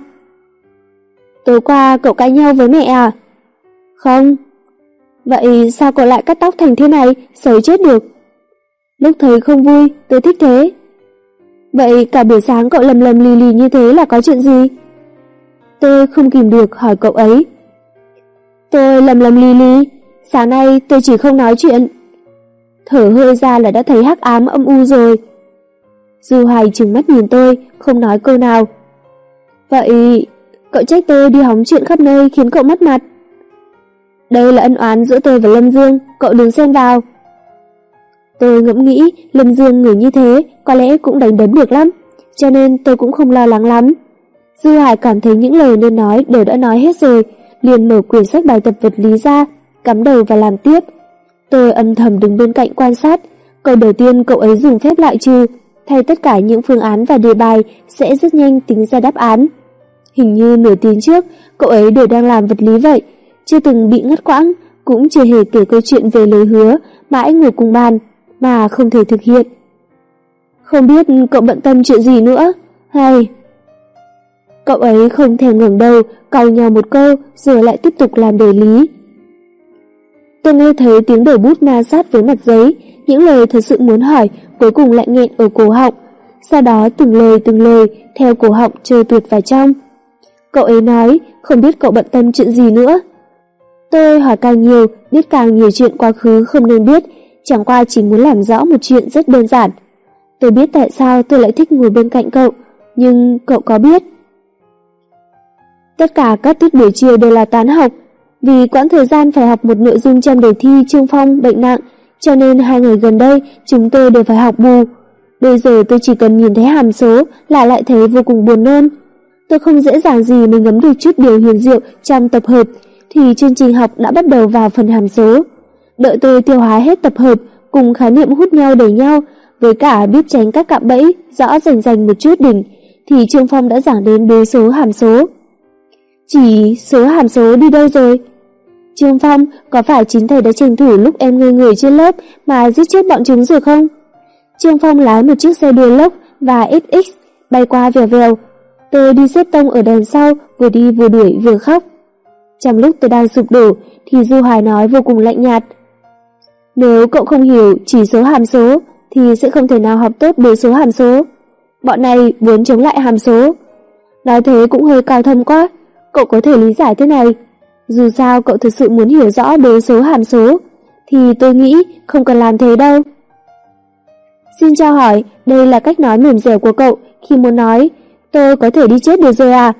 Tối qua cậu cãi nhau với mẹ à? Không. Vậy sao cậu lại cắt tóc thành thế này, xấu chết được? Lúc thấy không vui, tôi thích thế. Vậy cả buổi sáng cậu lầm lầm lì lì như thế là có chuyện gì? Tôi không kìm được hỏi cậu ấy. Tôi lầm lầm lì lì, sáng nay tôi chỉ không nói chuyện. Thở hơi ra là đã thấy hắc ám âm u rồi. Dư Hoài trừng mắt nhìn tôi, không nói câu nào. Vậy cậu trách tôi đi hóng chuyện khắp nơi khiến cậu mất mặt. Đây là ân oán giữa tôi và Lâm Dương, cậu đừng xen vào. Tôi ngẫm nghĩ Lâm Dương người như thế có lẽ cũng đánh đấm được lắm, cho nên tôi cũng không lo lắng lắm. Dư Hoài cảm thấy những lời nên nói đều đã nói hết rồi, liền mở quyển sách bài tập vật lý ra, cắm đầu và làm tiếp. Tôi âm thầm đứng bên cạnh quan sát. Câu đầu tiên cậu ấy dùng phép loại trừ, thay tất cả những phương án và đề bài sẽ rất nhanh tính ra đáp án. Hình như nửa tiếng trước, cậu ấy đều đang làm vật lý vậy, chưa từng bị ngắt quãng, cũng chưa hề kể câu chuyện về lời hứa mãi ngồi cùng bàn mà không thể thực hiện. Không biết cậu bận tâm chuyện gì nữa, hay... Cậu ấy không thèm ngẩng đầu, cau nhau một câu rồi lại tiếp tục làm đề lý. Tôi nghe thấy tiếng đầu bút ma sát với mặt giấy, những lời thật sự muốn hỏi cuối cùng lại nghẹn ở cổ họng, sau đó từng lời theo cổ họng trôi tuột vào trong. Cậu ấy nói không biết cậu bận tâm chuyện gì nữa. Tôi hỏi càng nhiều, biết càng nhiều chuyện quá khứ không nên biết, chẳng qua chỉ muốn làm rõ một chuyện rất đơn giản. Tôi biết tại sao tôi lại thích ngồi bên cạnh cậu, nhưng cậu có biết? Tất cả các tiết buổi chiều đều là toán học, vì quãng thời gian phải học một nội dung trong đề thi Trương Phong bệnh nặng, cho nên 2 ngày gần đây chúng tôi đều phải học bù. Bây giờ tôi chỉ cần nhìn thấy hàm số là lại thấy vô cùng buồn nôn. Tôi không dễ dàng gì mới ngấm được chút điều huyền diệu trong tập hợp, thì chương trình học đã bắt đầu vào phần hàm số. Đợi tôi tiêu hóa hết tập hợp cùng khái niệm hút nhau đẩy nhau, với cả biết tránh các cạm bẫy rõ rành một chút đỉnh, thì Trương Phong đã giảng đến đối số hàm số. Chỉ số hàm số đi đâu rồi? Trương Phong, có phải chính thầy đã tranh thủ lúc em ngây người trên lớp mà giết chết bọn chúng rồi không? Trương Phong lái một chiếc xe đua lốc và XX bay qua vèo vèo. Tôi đi xếp tông ở đằng sau, vừa đi vừa đuổi vừa khóc. Trong lúc tôi đang sụp đổ thì Dư Hoài nói vô cùng lạnh nhạt. Nếu cậu không hiểu chỉ số hàm số thì sẽ không thể nào học tốt đối số hàm số. Bọn này vốn chống lại hàm số. Nói thế cũng hơi cao thâm quá, cậu có thể lý giải thế này. Dù sao cậu thực sự muốn hiểu rõ đối số hàm số thì tôi nghĩ không cần làm thế đâu. Xin cho hỏi, đây là cách nói mềm dẻo của cậu khi muốn nói tôi có thể đi chết được rồi à?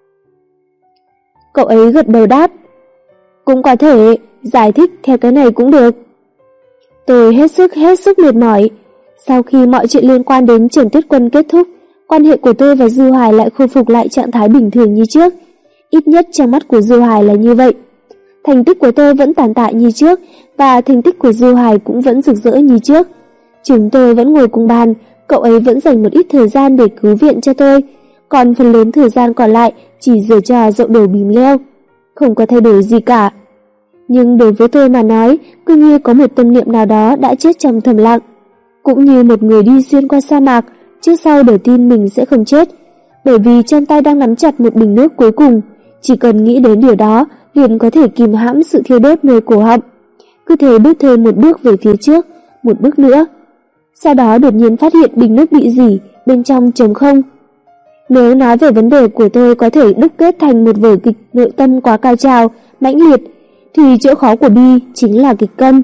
Cậu ấy gật đầu đáp. Cũng có thể, giải thích theo cái này cũng được. Tôi hết sức mệt mỏi. Sau khi mọi chuyện liên quan đến Trần Tuyết Quân kết thúc, quan hệ của tôi và Dư Hoài lại khôi phục lại trạng thái bình thường như trước. Ít nhất trong mắt của Dư Hoài là như vậy. Thành tích của tôi vẫn tàn tạ như trước, và thành tích của Dư Hoài cũng vẫn rực rỡ như trước. Chúng tôi vẫn ngồi cùng bàn, cậu ấy vẫn dành một ít thời gian để cứu viện cho tôi, còn phần lớn thời gian còn lại chỉ giở trò dậu đổ bìm leo. Không có thay đổi gì cả. Nhưng đối với tôi mà nói, cứ như có một tâm niệm nào đó đã chết trong thầm lặng. Cũng như một người đi xuyên qua sa mạc, trước sau đều tin mình sẽ không chết, bởi vì trong tay đang nắm chặt một bình nước cuối cùng, chỉ cần nghĩ đến điều đó liền có thể kìm hãm sự thiêu đốt nơi cổ họng. Cứ thế bước thêm một bước về phía trước, một bước nữa. Sau đó đột nhiên phát hiện bình nước bị rỉ, bên trong trống không. Nếu nói về vấn đề của tôi có thể đúc kết thành một vở kịch nội tâm quá cao trào, mãnh liệt, thì chỗ khó của Bi chính là kịch câm.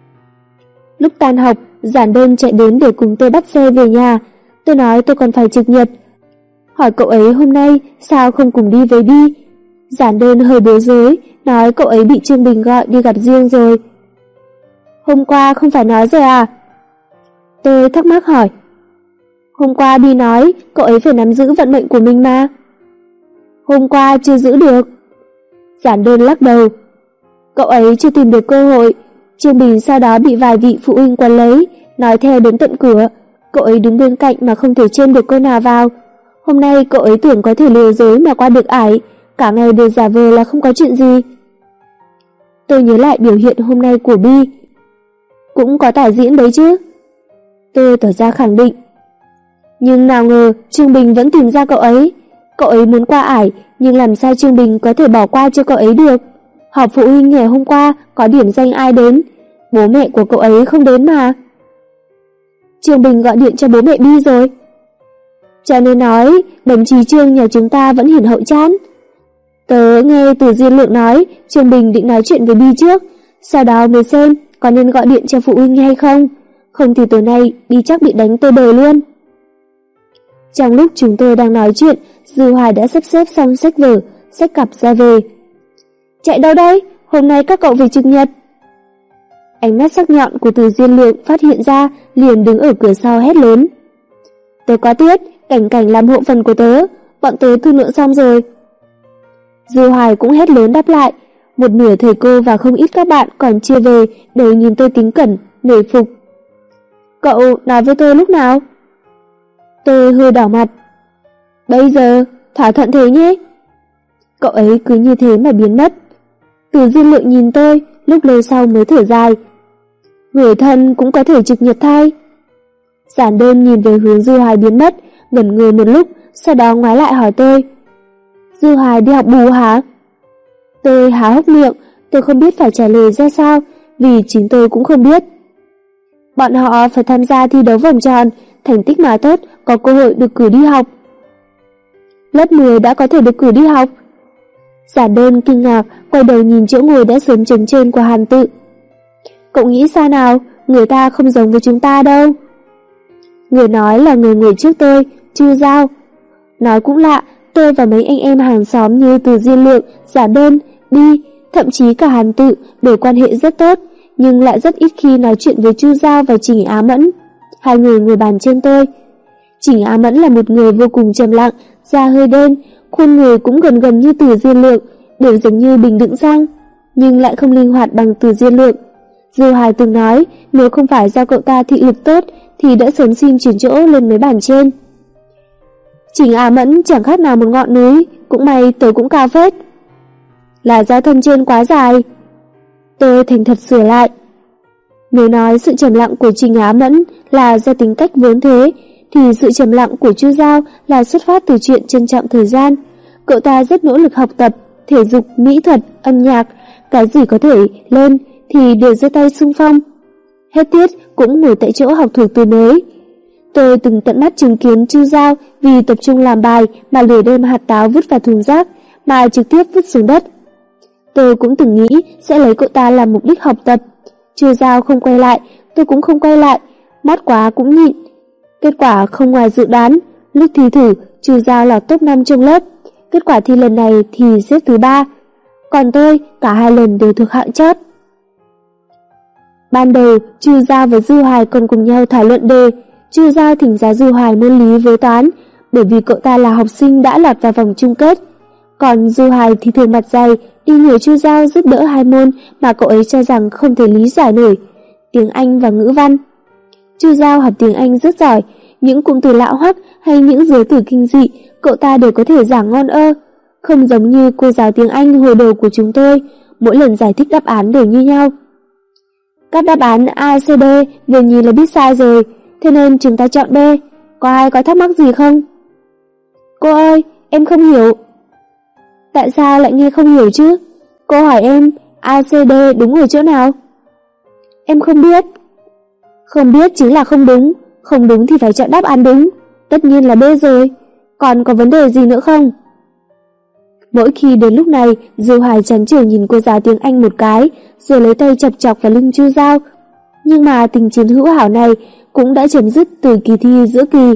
Lúc tan học, Giản Đơn chạy đến để cùng tôi bắt xe về nhà. Tôi nói tôi còn phải trực nhật, hỏi cậu ấy hôm nay sao không cùng đi với Bi. Giản Đơn hơi bối rối, nói cậu ấy bị Trương Bình gọi đi gặp riêng rồi. Hôm qua không phải nói rồi à? Tôi thắc mắc hỏi. Hôm qua Bi nói cậu ấy phải nắm giữ vận mệnh của mình mà. Hôm qua chưa giữ được. Giản Đơn lắc đầu. Cậu ấy chưa tìm được cơ hội. Trương Bình sau đó bị vài vị phụ huynh quấn lấy, nói theo đến tận cửa. Cậu ấy đứng bên cạnh mà không thể chêm được cô nào vào. Hôm nay cậu ấy tưởng có thể lừa dối mà qua được ải, cả ngày đều giả vờ là không có chuyện gì. Tôi nhớ lại biểu hiện hôm nay của Bi. Cũng có tả diễn đấy chứ. Tôi tỏ ra khẳng định. Nhưng nào ngờ Trương Bình vẫn tìm ra cậu ấy. Cậu ấy muốn qua ải, nhưng làm sao Trương Bình có thể bỏ qua cho cậu ấy được? Họp phụ huynh ngày hôm qua có điểm danh ai đến? Bố mẹ của cậu ấy không đến mà. Trương Bình gọi điện cho bố mẹ Bi rồi. Cho nên nói đồng chí Trương nhà chúng ta vẫn hiển hậu chán. Tớ nghe Từ Diên Lượng nói Trương Bình định nói chuyện với Bi trước, sau đó mới xem có nên gọi điện cho phụ huynh hay không. Không thì tối nay Bi chắc bị đánh tơi bời luôn. Trong lúc chúng tôi đang nói chuyện, Dư Hoài đã sắp xếp xong sách vở, xách cặp ra về. Chạy đâu đây? Hôm nay các cậu về trực nhật. Ánh mắt sắc nhọn của Từ Diên Lượng phát hiện ra, liền đứng ở cửa sau hét lớn. Tớ có tiết, Cảnh Cảnh làm hộ phần của tớ, bọn tớ thương lượng xong rồi. Dư Hoài cũng hét lớn đáp lại. Một nửa thầy cô và không ít các bạn còn chưa về đều nhìn tôi kính cẩn, nể phục. Cậu nói với tôi lúc nào? Tôi hơi đỏ mặt. Bây giờ, thỏa thuận thế nhé. Cậu ấy cứ như thế mà biến mất. Từ Diên Lượng nhìn tôi, lúc lâu sau mới thở dài. Người thân cũng có thể trực nhật thai. Giản Đơn nhìn về hướng Dư Hoài biến mất, ngẩn người một lúc, sau đó ngoái lại hỏi tôi. Dư Hoài đi học bù hả? Tôi há hốc miệng, tôi không biết phải trả lời ra sao, vì chính tôi cũng không biết. Bọn họ phải tham gia thi đấu vòng tròn, thành tích mà tốt có cơ hội được cử đi học. Lớp 10 đã có thể được cử đi học. Giản Đơn kinh ngạc quay đầu nhìn chỗ ngồi đã sớm trống trơn của Hàn Tự. Cậu nghĩ sao nào? Người ta không giống với chúng ta đâu. Người nói là người ngồi trước tôi, Chu Giao. Nói cũng lạ, tôi và mấy anh em hàng xóm như Từ Diên Lượng, Giản Đơn, Bi, thậm chí cả Hàn Tự đều quan hệ rất tốt, nhưng lại rất ít khi nói chuyện với Chu Giao và Trình Á Mẫn. Hai người ngồi bàn trên tôi. Trình Á Mẫn là một người vô cùng trầm lặng, da hơi đen, khuôn người cũng gần gần như Từ Diên Lượng, đều giống như bình đựng xăng, nhưng lại không linh hoạt bằng Từ Diên Lượng. Dư Hoài từng nói nếu không phải do cậu ta thị lực tốt thì đã sớm xin chuyển chỗ lên mấy bàn trên. Trình Á Mẫn chẳng khác nào một ngọn núi, cũng may tớ cũng cao phết. Là do thân trên quá dài. Tôi thành thật sửa lại. Nếu nói sự trầm lặng của Trình Á Mẫn là do tính cách vốn thế, thì sự trầm lặng của Chu Giao là xuất phát từ chuyện trân trọng thời gian. Cậu ta rất nỗ lực học tập, thể dục, mỹ thuật, âm nhạc, cái gì có thể lên thì đều giơ tay xung phong. Hết tiết cũng ngồi tại chỗ học thuộc từ mới. Tôi từng tận mắt chứng kiến Chu Giao vì tập trung làm bài mà lười đem hạt táo vứt vào thùng rác, mà trực tiếp vứt xuống đất. Tôi cũng từng nghĩ sẽ lấy cậu ta làm mục đích học tập. Chu Giao không quay lại, tôi cũng không quay lại, mót quá cũng nhịn. Kết quả không ngoài dự đoán, lúc thi thử, Chu Giao là top 5 trong lớp. Kết quả thi lần này thì xếp thứ 3. Còn tôi, cả hai lần đều thuộc hạng chót. Ban đầu, Chu Giao và Dư Hoài còn cùng nhau thảo luận đề. Chu Giao thỉnh giáo Dư Hoài môn lý với toán, bởi vì cậu ta là học sinh đã lọt vào vòng chung kết. Còn Dư Hoài thì thường mặt dày, đi nhờ Chu Giao giúp đỡ hai môn mà cậu ấy cho rằng không thể lý giải nổi, tiếng Anh và ngữ văn. Chu Giao học tiếng Anh rất giỏi, những cụm từ lạ hoắc hay những giới từ kinh dị, cậu ta đều có thể giảng ngon ơ. Không giống như cô giáo tiếng Anh hồi đầu của chúng tôi, mỗi lần giải thích đáp án đều như nhau. Các đáp án A, C, D vừa nhìn là biết sai rồi, thế nên chúng ta chọn B. Có ai có thắc mắc gì không? Cô ơi, em không hiểu. Tại sao lại nghe không hiểu chứ? Cô hỏi em A, C, D đúng ở chỗ nào? Em không biết. Không biết chính là không đúng, không đúng thì phải chọn đáp án đúng. Tất nhiên là B rồi. Còn có vấn đề gì nữa không? Mỗi khi đến lúc này, Dư Hoài trắng trợn nhìn cô giáo tiếng Anh một cái, rồi lấy tay chọc chọc vào lưng Chu Giao. Nhưng mà tình chiến hữu hảo này cũng đã chấm dứt từ kỳ thi giữa kỳ.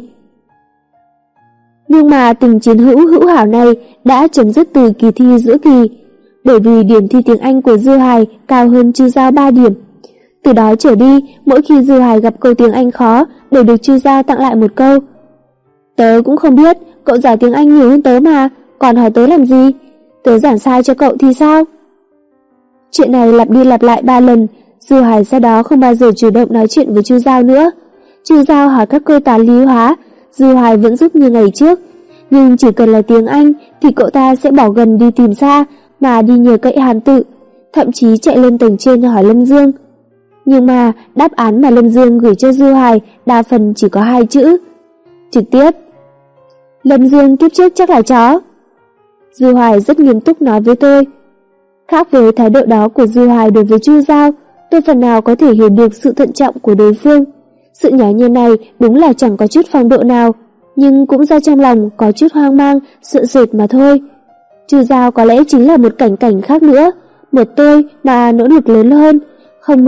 Bởi vì điểm thi tiếng Anh của Dư Hoài cao hơn Chu Giao 3 điểm. Từ đó trở đi, mỗi khi Dư Hoài gặp câu tiếng Anh khó đều được Chu Giao tặng lại một câu. Tớ cũng không biết, cậu giỏi tiếng Anh nhiều hơn tớ mà, còn hỏi tớ làm gì? Tớ giảng sai cho cậu thì sao? Chuyện này lặp đi lặp lại 3 lần, Dư Hoài sau đó không bao giờ chủ động nói chuyện với Chu Giao nữa. Chu Giao hỏi các câu toán lý hóa, Dư Hoài vẫn giúp như ngày trước, nhưng chỉ cần là tiếng Anh thì cậu ta sẽ bỏ gần đi tìm xa mà đi nhờ cậy Hàn Tự, thậm chí chạy lên tầng trên hỏi Lâm Dương. Nhưng mà đáp án mà Lâm Dương gửi cho Dư Hoài đa phần chỉ có 2 chữ: trực tiếp. Lâm Dương kiếp trước chắc là chó. Dư Hoài rất nghiêm túc nói với tôi. Khác với thái độ đó của Dư Hoài đối với Chu Giao, tôi phần nào có thể hiểu được sự thận trọng của đối phương. Sự nhỏ nhẹ này đúng là chẳng có chút phong độ nào, nhưng cũng do trong lòng có chút hoang mang, sợ sệt mà thôi. Chu Giao có lẽ chính là một cảnh khác nữa, một tôi mà nỗ lực lớn hơn, thông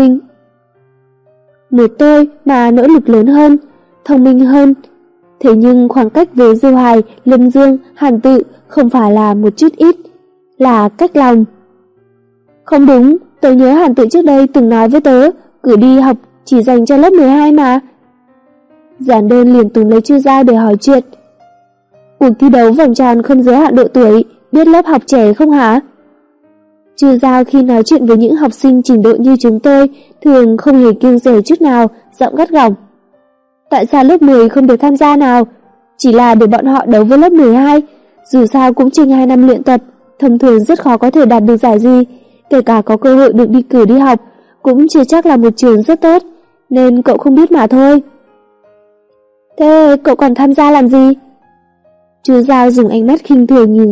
minh hơn. Thế nhưng khoảng cách với Dư Hoài, Lâm Dương, Hàn Tự không phải là một chút ít, là cách lòng. Không đúng, tớ nhớ Hàn Tự trước đây từng nói với tớ, cử đi học chỉ dành cho lớp 12 mà. Giản Đơn liền túm lấy Chu Giao để hỏi chuyện. Cuộc thi đấu vòng tròn không giới hạn độ tuổi, biết lớp học trẻ không hả? Chu Giao khi nói chuyện với những học sinh trình độ như chúng tôi thường không hề kiêng dè chút nào, giọng gắt gỏng. Tại sao lớp 10 không được tham gia nào? Chỉ là để bọn họ đấu với lớp 12, dù sao cũng chừng 2 năm luyện tập, thông thường rất khó có thể đạt được giải gì, kể cả có cơ hội được đi cử đi học, cũng chưa chắc là một trường rất tốt, nên cậu không biết mà thôi. Thế cậu còn tham gia làm gì? Chu Giao dùng ánh mắt khinh thường nhìn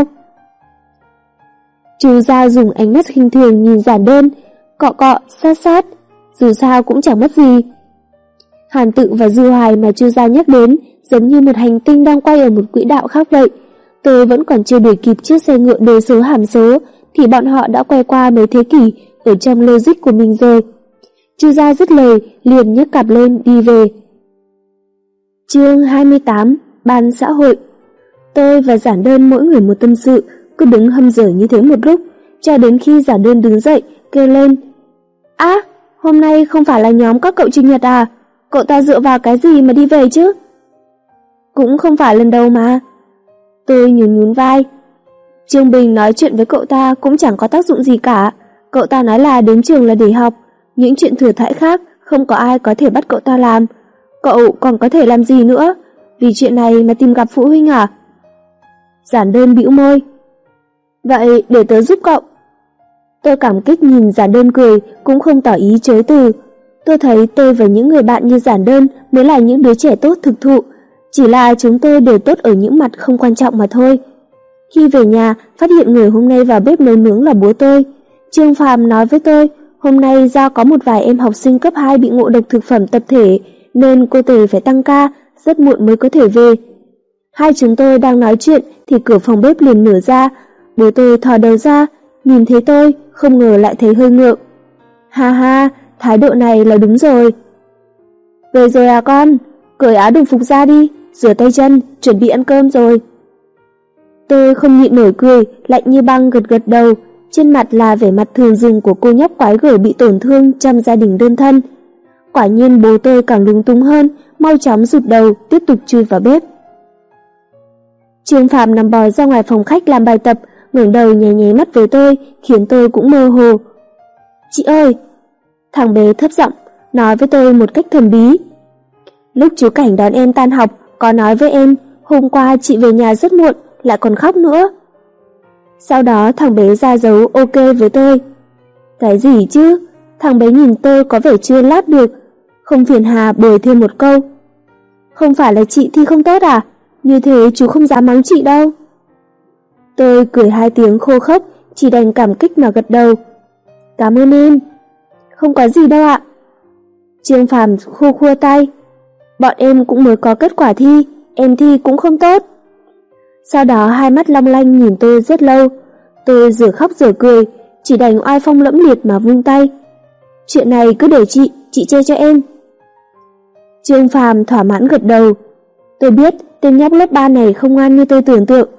Giản Đơn, cọ cọ, sát, dù sao cũng chẳng mất gì. Hàn Tự và Dư Hoài mà Chu Giao nhắc đến giống như một hành tinh đang quay ở một quỹ đạo khác vậy. Tôi vẫn còn chưa đuổi kịp chiếc xe ngựa đề số hàm số thì bọn họ đã quay qua mấy thế kỷ ở trong logic của mình rồi. Chu Giao dứt lời liền nhấc cặp lên đi về. Chương 28: Ban xã hội. Tôi và Giản Đơn mỗi người một tâm sự, cứ đứng hâm dở như thế một lúc, cho đến khi Giản Đơn đứng dậy kêu lên: hôm nay không phải là nhóm các cậu Trình Nhật à? Cậu ta dựa vào cái gì mà đi về chứ? Cũng không phải lần đầu mà. Tôi nhún vai. Trương Bình nói chuyện với cậu ta cũng chẳng có tác dụng gì cả. Cậu ta nói là đến trường là để học, những chuyện thừa thãi khác không có ai có thể bắt cậu ta làm. Cậu còn có thể làm gì nữa? Vì chuyện này mà tìm gặp phụ huynh à? Giản Đơn bĩu môi. Vậy để tớ giúp cậu. Tôi cảm kích nhìn Giản Đơn cười, cũng không tỏ ý chối từ. Tôi thấy tôi và những người bạn như Giản Đơn mới là những đứa trẻ tốt thực thụ, chỉ là chúng tôi đều tốt ở những mặt không quan trọng mà thôi. Khi về nhà, phát hiện người hôm nay vào bếp nấu nướng là bố tôi. Trương Phàm nói với tôi, hôm nay do có một vài em học sinh cấp 2 bị ngộ độc thực phẩm tập thể, nên cô Tề phải tăng ca, rất muộn mới có thể về. Hai chúng tôi đang nói chuyện thì cửa phòng bếp liền mở ra, bố tôi thò đầu ra, nhìn thấy tôi, không ngờ lại thấy hơi ngượng. Ha ha, thái độ này là đúng rồi. Về rồi à con, cởi áo đồng phục ra đi, rửa tay chân, chuẩn bị ăn cơm rồi. Tôi không nhịn nổi cười, lạnh như băng gật đầu, trên mặt là vẻ mặt thường dùng của cô nhóc quái gở bị tổn thương trong gia đình đơn thân. Quả nhiên bố tôi càng lúng túng hơn, mau chóng rụt đầu, tiếp tục chui vào bếp. Trương Phạm nằm bò ra ngoài phòng khách làm bài tập, ngẩng đầu nháy mắt với tôi, khiến tôi cũng mơ hồ. Chị ơi! Thằng bé thấp giọng, nói với tôi một cách thần bí. Lúc chú Cảnh đón em tan học, có nói với em, hôm qua chị về nhà rất muộn, lại còn khóc nữa. Sau đó thằng bé ra dấu ok với tôi. Cái gì chứ? Thằng bé nhìn tôi có vẻ chưa lát được, không phiền hà bồi thêm một câu. Không phải là chị thi không tốt à? Như thế chú không dám mắng chị đâu. Tôi cười 2 tiếng khô khốc, chỉ đành cảm kích mà gật đầu. Cảm ơn em. Không có gì đâu ạ. Trương Phàm khua khua tay. Bọn em cũng mới có kết quả thi, em thi cũng không tốt. Sau đó hai mắt long lanh nhìn tôi rất lâu. Tôi vừa khóc vừa cười, chỉ đành oai phong lẫm liệt mà vung tay. Chuyện này cứ để chị che cho em. Trương Phàm thỏa mãn gật đầu. Tôi biết tên nhóc lớp 3 này không ngoan như tôi tưởng tượng.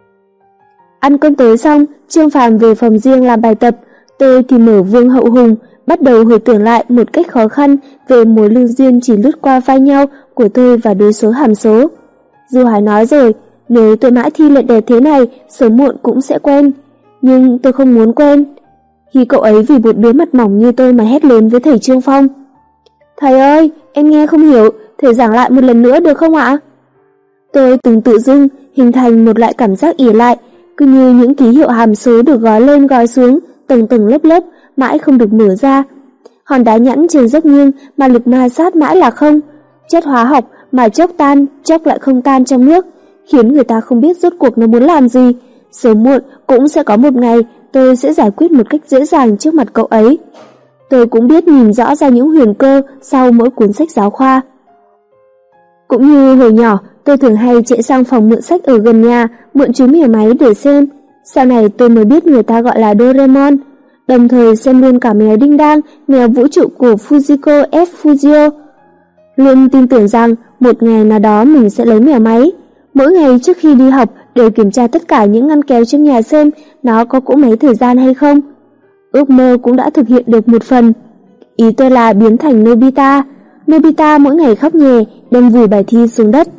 Ăn cơm tối xong, Trương Phàm về phòng riêng làm bài tập, tôi thì mở Vương Hậu Hùng, bắt đầu hồi tưởng lại một cách khó khăn về mối lương duyên chỉ lướt qua vai nhau của tôi và đối số hàm số. Du Hải nói rồi, nếu tôi mãi thi lệch đẹp thế này, sớm muộn cũng sẽ quen. Nhưng tôi không muốn quen. Khi cậu ấy vì một đứa mặt mỏng như tôi mà hét lên với thầy Trương Phong. Thầy ơi, em nghe không hiểu, thầy giảng lại một lần nữa được không ạ? Tôi từng tự dưng hình thành một loại cảm giác ỉ lại, cứ như những ký hiệu hàm số được gói lên gói xuống, tầng tầng lớp lớp, mãi không được mở ra. Hòn đá nhẵn trên dốc nghiêng mà lực ma sát mãi là không. Chất hóa học mà chốc tan, chốc lại không tan trong nước, khiến người ta không biết rốt cuộc nó muốn làm gì. Sớm muộn cũng sẽ có một ngày tôi sẽ giải quyết một cách dễ dàng trước mặt cậu ấy. Tôi cũng biết nhìn rõ ra những huyền cơ sau mỗi cuốn sách giáo khoa. Cũng như hồi nhỏ, tôi thường hay chạy sang phòng mượn sách ở gần nhà, mượn chú mèo máy để xem. Sau này tôi mới biết người ta gọi là Doraemon, đồng thời xem luôn cả mèo Đinh Đang, mèo vũ trụ của Fujiko F. Fujio. Luôn tin tưởng rằng một ngày nào đó mình sẽ lấy mèo máy. Mỗi ngày trước khi đi học đều kiểm tra tất cả những ngăn kéo trong nhà xem nó có cỗ máy thời gian hay không. Ước mơ cũng đã thực hiện được một phần. Ý tôi là biến thành Nobita. Nobita mỗi ngày khóc nhè, đem vùi bài thi xuống đất.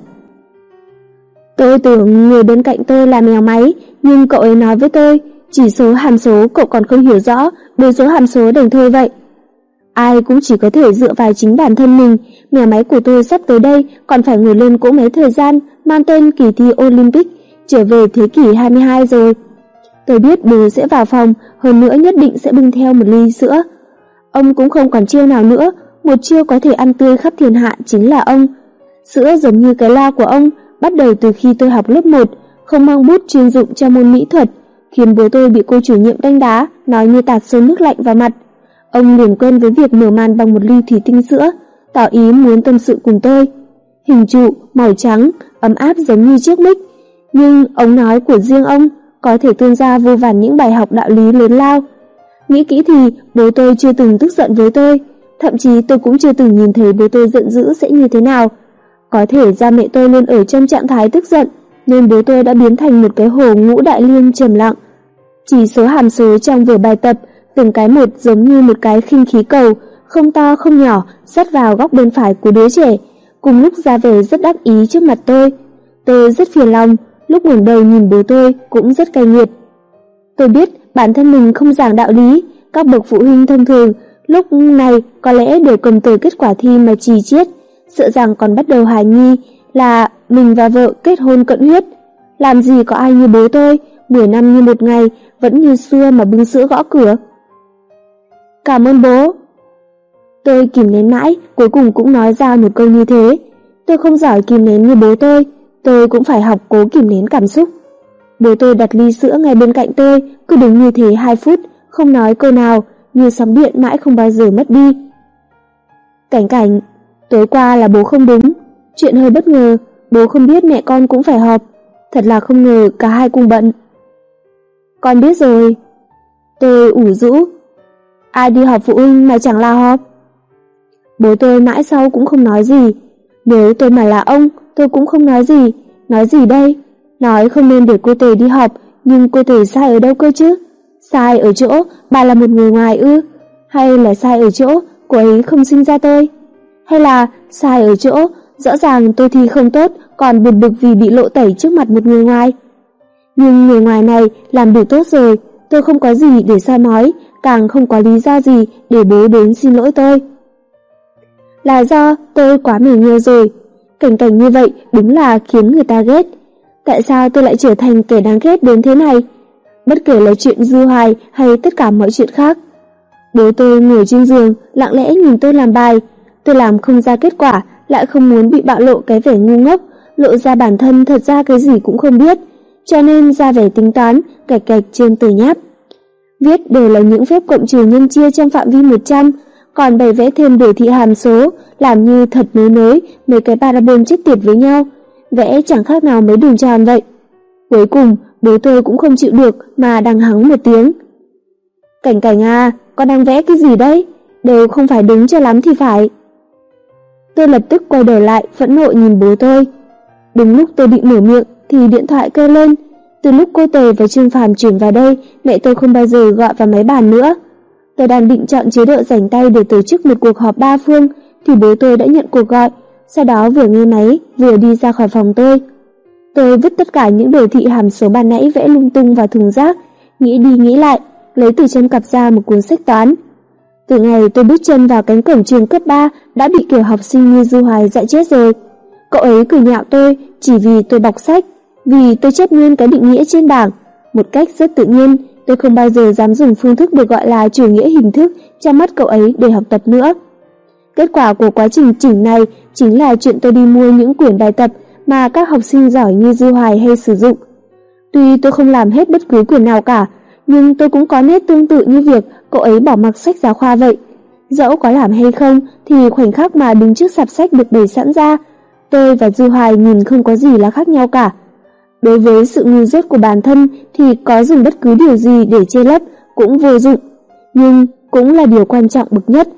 Tôi tưởng người bên cạnh tôi là mèo máy, nhưng cậu ấy nói với tôi, chỉ số hàm số cậu còn không hiểu rõ, đối số hàm số đành thôi vậy. Ai cũng chỉ có thể dựa vào chính bản thân mình, mèo máy của tôi sắp tới đây còn phải ngồi lên cỗ máy thời gian mang tên kỳ thi Olympic, trở về thế kỷ 22 rồi. Tôi biết bố sẽ vào phòng, hơn nữa nhất định sẽ bưng theo một ly sữa. Ông cũng không còn chiêu nào nữa, một chiêu có thể ăn tươi khắp thiên hạ chính là ông. Sữa giống như cái loa của ông, bắt đầu từ khi tôi học lớp 1, không mang bút chuyên dụng cho môn mỹ thuật, khiến bố tôi bị cô chủ nhiệm đánh đá, nói như tạt xô nước lạnh vào mặt. Ông liền quen với việc mở màn bằng một ly thủy tinh sữa, tỏ ý muốn tâm sự cùng tôi. Hình trụ, màu trắng, ấm áp giống như chiếc mic, nhưng ống nói của riêng ông có thể tuôn ra vô vàn những bài học đạo lý lớn lao. Nghĩ kỹ thì bố tôi chưa từng tức giận với tôi, thậm chí tôi cũng chưa từng nhìn thấy bố tôi giận dữ sẽ như thế nào. Có thể do mẹ tôi luôn ở trong trạng thái tức giận, nên bố tôi đã biến thành một cái hồ ngũ đại liên trầm lặng. Chỉ số hàm số trong vở bài tập, từng cái một giống như một cái khinh khí cầu, không to không nhỏ, sát vào góc bên phải của đứa trẻ, cùng lúc ra vẻ rất đắc ý trước mặt tôi. Tôi rất phiền lòng, lúc ngẩng đầu nhìn bố tôi cũng rất cay nghiệt. Tôi biết bản thân mình không giảng đạo lý, các bậc phụ huynh thông thường lúc này có lẽ đều cầm tờ kết quả thi mà chì chiết, sợ rằng còn bắt đầu hoài nghi là mình và vợ kết hôn cận huyết. Làm gì có ai như bố tôi, 10 năm như một ngày, vẫn như xưa mà bưng sữa gõ cửa. Cảm ơn bố. Tôi kìm nén mãi, cuối cùng cũng nói ra một câu như thế. Tôi không giỏi kìm nén như bố tôi cũng phải học cố kìm nén cảm xúc. Bố tôi đặt ly sữa ngay bên cạnh tôi, cứ đứng như thế 2 phút, không nói câu nào, như sóng điện mãi không bao giờ mất đi. Cảnh, tối qua là bố không đúng, chuyện hơi bất ngờ, bố không biết mẹ con cũng phải họp, thật là không ngờ cả hai cùng bận. Con biết rồi. Tôi ủ rũ. Ai đi họp phụ huynh mà chẳng là họp? Bố tôi mãi sau cũng không nói gì. Nếu tôi mà là ông, tôi cũng không nói gì. Nói gì đây? Nói không nên để cô Tề đi họp, nhưng cô Tề sai ở đâu cơ chứ? Sai ở chỗ bà là một người ngoài ư? Hay là sai ở chỗ cô ấy không sinh ra tôi? Hay là sai ở chỗ rõ ràng tôi thi không tốt, còn buồn bực vì bị lộ tẩy trước mặt một người ngoài? Nhưng người ngoài này làm đủ tốt rồi, tôi không có gì để soi mói, càng không có lý do gì để bố đến xin lỗi tôi. Là do tôi quá mỉ nhơ rồi. Cảnh như vậy đúng là khiến người ta ghét. Tại sao tôi lại trở thành kẻ đáng ghét đến thế này? bất kể là chuyện Du Hoài hay tất cả mọi chuyện khác. Bố tôi ngồi trên giường, lặng lẽ nhìn tôi làm bài. Tôi làm không ra kết quả, lại không muốn bị bạo lộ cái vẻ ngu ngốc, lộ ra bản thân thật ra cái gì cũng không biết, cho nên ra vẻ tính toán, cạch cạch trên tờ nháp. Viết đều là những phép cộng trừ nhân chia trong phạm vi 100, còn bày vẽ thêm đồ thị hàm số, làm như thật nối mấy cái parabol chết tiệt với nhau, vẽ chẳng khác nào mấy đường tròn vậy. Cuối cùng, bố tôi cũng không chịu được mà đằng hắng một tiếng. Cảnh Cảnh à, con đang vẽ cái gì đấy? Đều không phải đúng cho lắm thì phải. Tôi lập tức quay đầu lại, phẫn nộ nhìn bố tôi. Đúng lúc tôi định mở miệng thì điện thoại kêu lên. Từ lúc cô Tề và Trương Phàm chuyển vào đây, mẹ tôi không bao giờ gọi vào máy bàn nữa. Tôi đang định chọn chế độ rảnh tay để tổ chức một cuộc họp ba phương thì bố tôi đã nhận cuộc gọi, sau đó vừa nghe máy vừa đi ra khỏi phòng tôi. Tôi vứt tất cả những đồ thị hàm số ban nãy vẽ lung tung vào thùng rác, nghĩ đi nghĩ lại, lấy từ trong cặp ra một cuốn sách toán. Từ ngày tôi bước chân vào cánh cổng trường cấp 3 đã bị kiểu học sinh như Du Hoài dạy chết rồi. Cậu ấy cười nhạo tôi chỉ vì tôi đọc sách, vì tôi chép nguyên cái định nghĩa trên bảng. Một cách rất tự nhiên, tôi không bao giờ dám dùng phương thức được gọi là chủ nghĩa hình thức trong mắt cậu ấy để học tập nữa. Kết quả của quá trình chỉnh này chính là chuyện tôi đi mua những quyển bài tập mà các học sinh giỏi như Du Hoài hay sử dụng. Tuy tôi không làm hết bất cứ quyển nào cả, nhưng tôi cũng có nét tương tự như việc cậu ấy bỏ mặc sách giáo khoa vậy. Dẫu có làm hay không thì khoảnh khắc mà đứng trước sạp sách được bày sẵn ra, tôi và Du Hoài nhìn không có gì là khác nhau cả. Đối với sự ngu dốt của bản thân thì có dùng bất cứ điều gì để che lấp cũng vô dụng, nhưng cũng là điều quan trọng bậc nhất.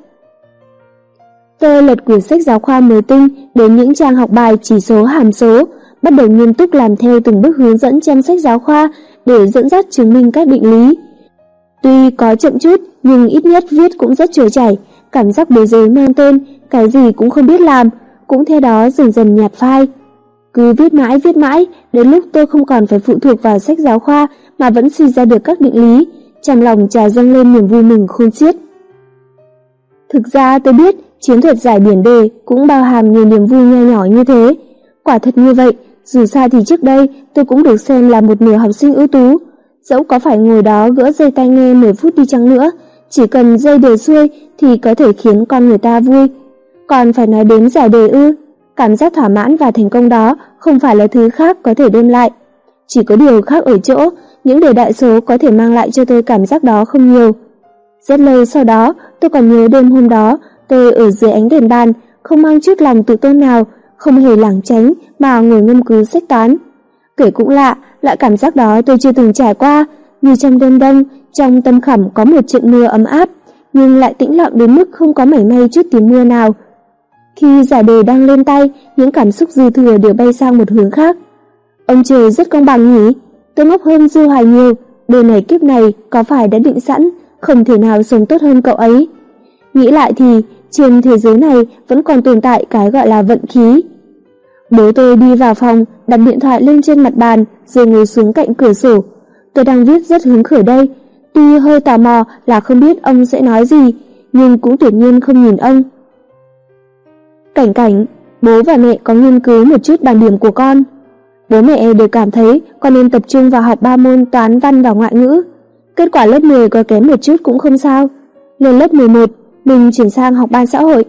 Tôi lật quyển sách giáo khoa mới tinh đến những trang học bài chỉ số hàm số, bắt đầu nghiêm túc làm theo từng bước hướng dẫn trong sách giáo khoa để dẫn dắt chứng minh các định lý. Tuy có chậm chút nhưng ít nhất viết cũng rất trôi chảy, cảm giác bối rối mang tên cái gì cũng không biết làm cũng theo đó dần dần nhạt phai. Cứ viết mãi, đến lúc tôi không còn phải phụ thuộc vào sách giáo khoa mà vẫn suy ra được các định lý, trong lòng trào dâng lên niềm vui mừng khôn xiết. Thực ra tôi biết chiến thuật giải biển đề cũng bao hàm nhiều niềm vui nho nhỏ như thế. Quả thật như vậy, dù sao thì trước đây tôi cũng được xem là một nửa học sinh ưu tú. Dẫu có phải ngồi đó gỡ dây tai nghe 10 phút đi chăng nữa, chỉ cần dây đều xuôi thì có thể khiến con người ta vui. Còn phải nói đến giải đề ư? Cảm giác thỏa mãn và thành công đó không phải là thứ khác có thể đem lại. Chỉ có điều khác ở chỗ, những đề đại số có thể mang lại cho tôi cảm giác đó không nhiều. Rất lâu sau đó, tôi còn nhớ đêm hôm đó, tôi ở dưới ánh đèn ban, không mang chút lòng tự tôn nào, không hề lảng tránh mà ngồi ngâm cứu sách toán. Kể cũng lạ, loại cảm giác đó tôi chưa từng trải qua, như trong đêm đông, trong tâm khảm có một trận mưa ấm áp, nhưng lại tĩnh lặng đến mức không có mảy may chút tiếng mưa nào. Khi giải đề đang lên tay, những cảm xúc dư thừa đều bay sang một hướng khác. Ông trời rất công bằng nhỉ? Tôi ngốc hơn Du Hoài nhiều, đời này kiếp này có phải đã định sẵn, không thể nào sống tốt hơn cậu ấy. Nghĩ lại thì trên thế giới này vẫn còn tồn tại cái gọi là vận khí. Bố tôi đi vào phòng, đặt điện thoại lên trên mặt bàn rồi ngồi xuống cạnh cửa sổ. Tôi đang viết rất hứng khởi đây, tuy hơi tò mò là không biết ông sẽ nói gì, nhưng cũng tuyệt nhiên không nhìn ông. Cảnh Cảnh, bố và mẹ có nghiên cứu một chút bảng điểm của con. Bố mẹ đều cảm thấy con nên tập trung vào học 3 môn toán, văn và ngoại ngữ. Kết quả lớp 10 có kém một chút cũng không sao. Lên lớp 11, mình chuyển sang học ban xã hội.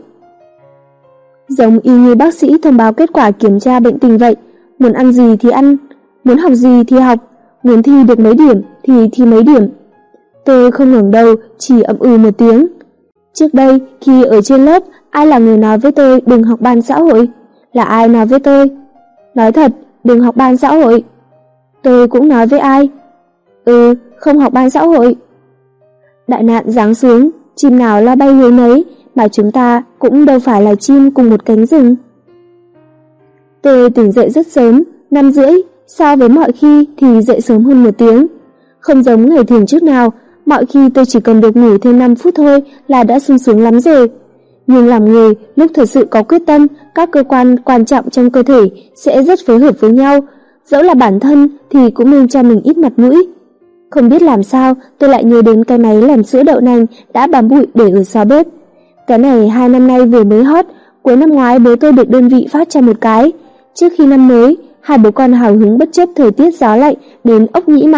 Giống y như bác sĩ thông báo kết quả kiểm tra bệnh tình vậy. Muốn ăn gì thì ăn, muốn học gì thì học, muốn thi được mấy điểm thì thi mấy điểm. Tôi không ngẩng đầu, chỉ ậm ừ một tiếng. Trước đây, khi ở trên lớp, ai là người nói với tôi đừng học ban xã hội? Là ai nói với tôi? Nói thật, đừng học ban xã hội. Tôi cũng nói với ai? Không học ban xã hội. Đại nạn giáng xuống, chim nào lo bay hướng nấy, mà chúng ta cũng đâu phải là chim cùng một cánh rừng. Tôi tỉnh dậy rất sớm, 5:30, so với mọi khi thì dậy sớm hơn 1 tiếng. Không giống ngày thường trước nào, mọi khi tôi chỉ cần được ngủ thêm 5 phút thôi là đã sung sướng lắm rồi. Nhưng làm người, lúc thật sự có quyết tâm, các cơ quan quan trọng trong cơ thể sẽ rất phối hợp với nhau, dẫu là bản thân thì cũng nên cho mình ít mặt mũi. Không biết làm sao, tôi lại nhớ đến cái máy làm sữa đậu nành đã bám bụi để ở sau bếp. Cái này 2 năm nay vừa mới hot, cuối năm ngoái bố tôi được đơn vị phát cho một cái. Trước khi năm mới, hai bố con hào hứng bất chấp thời tiết gió lạnh đến ốc nhĩ mã,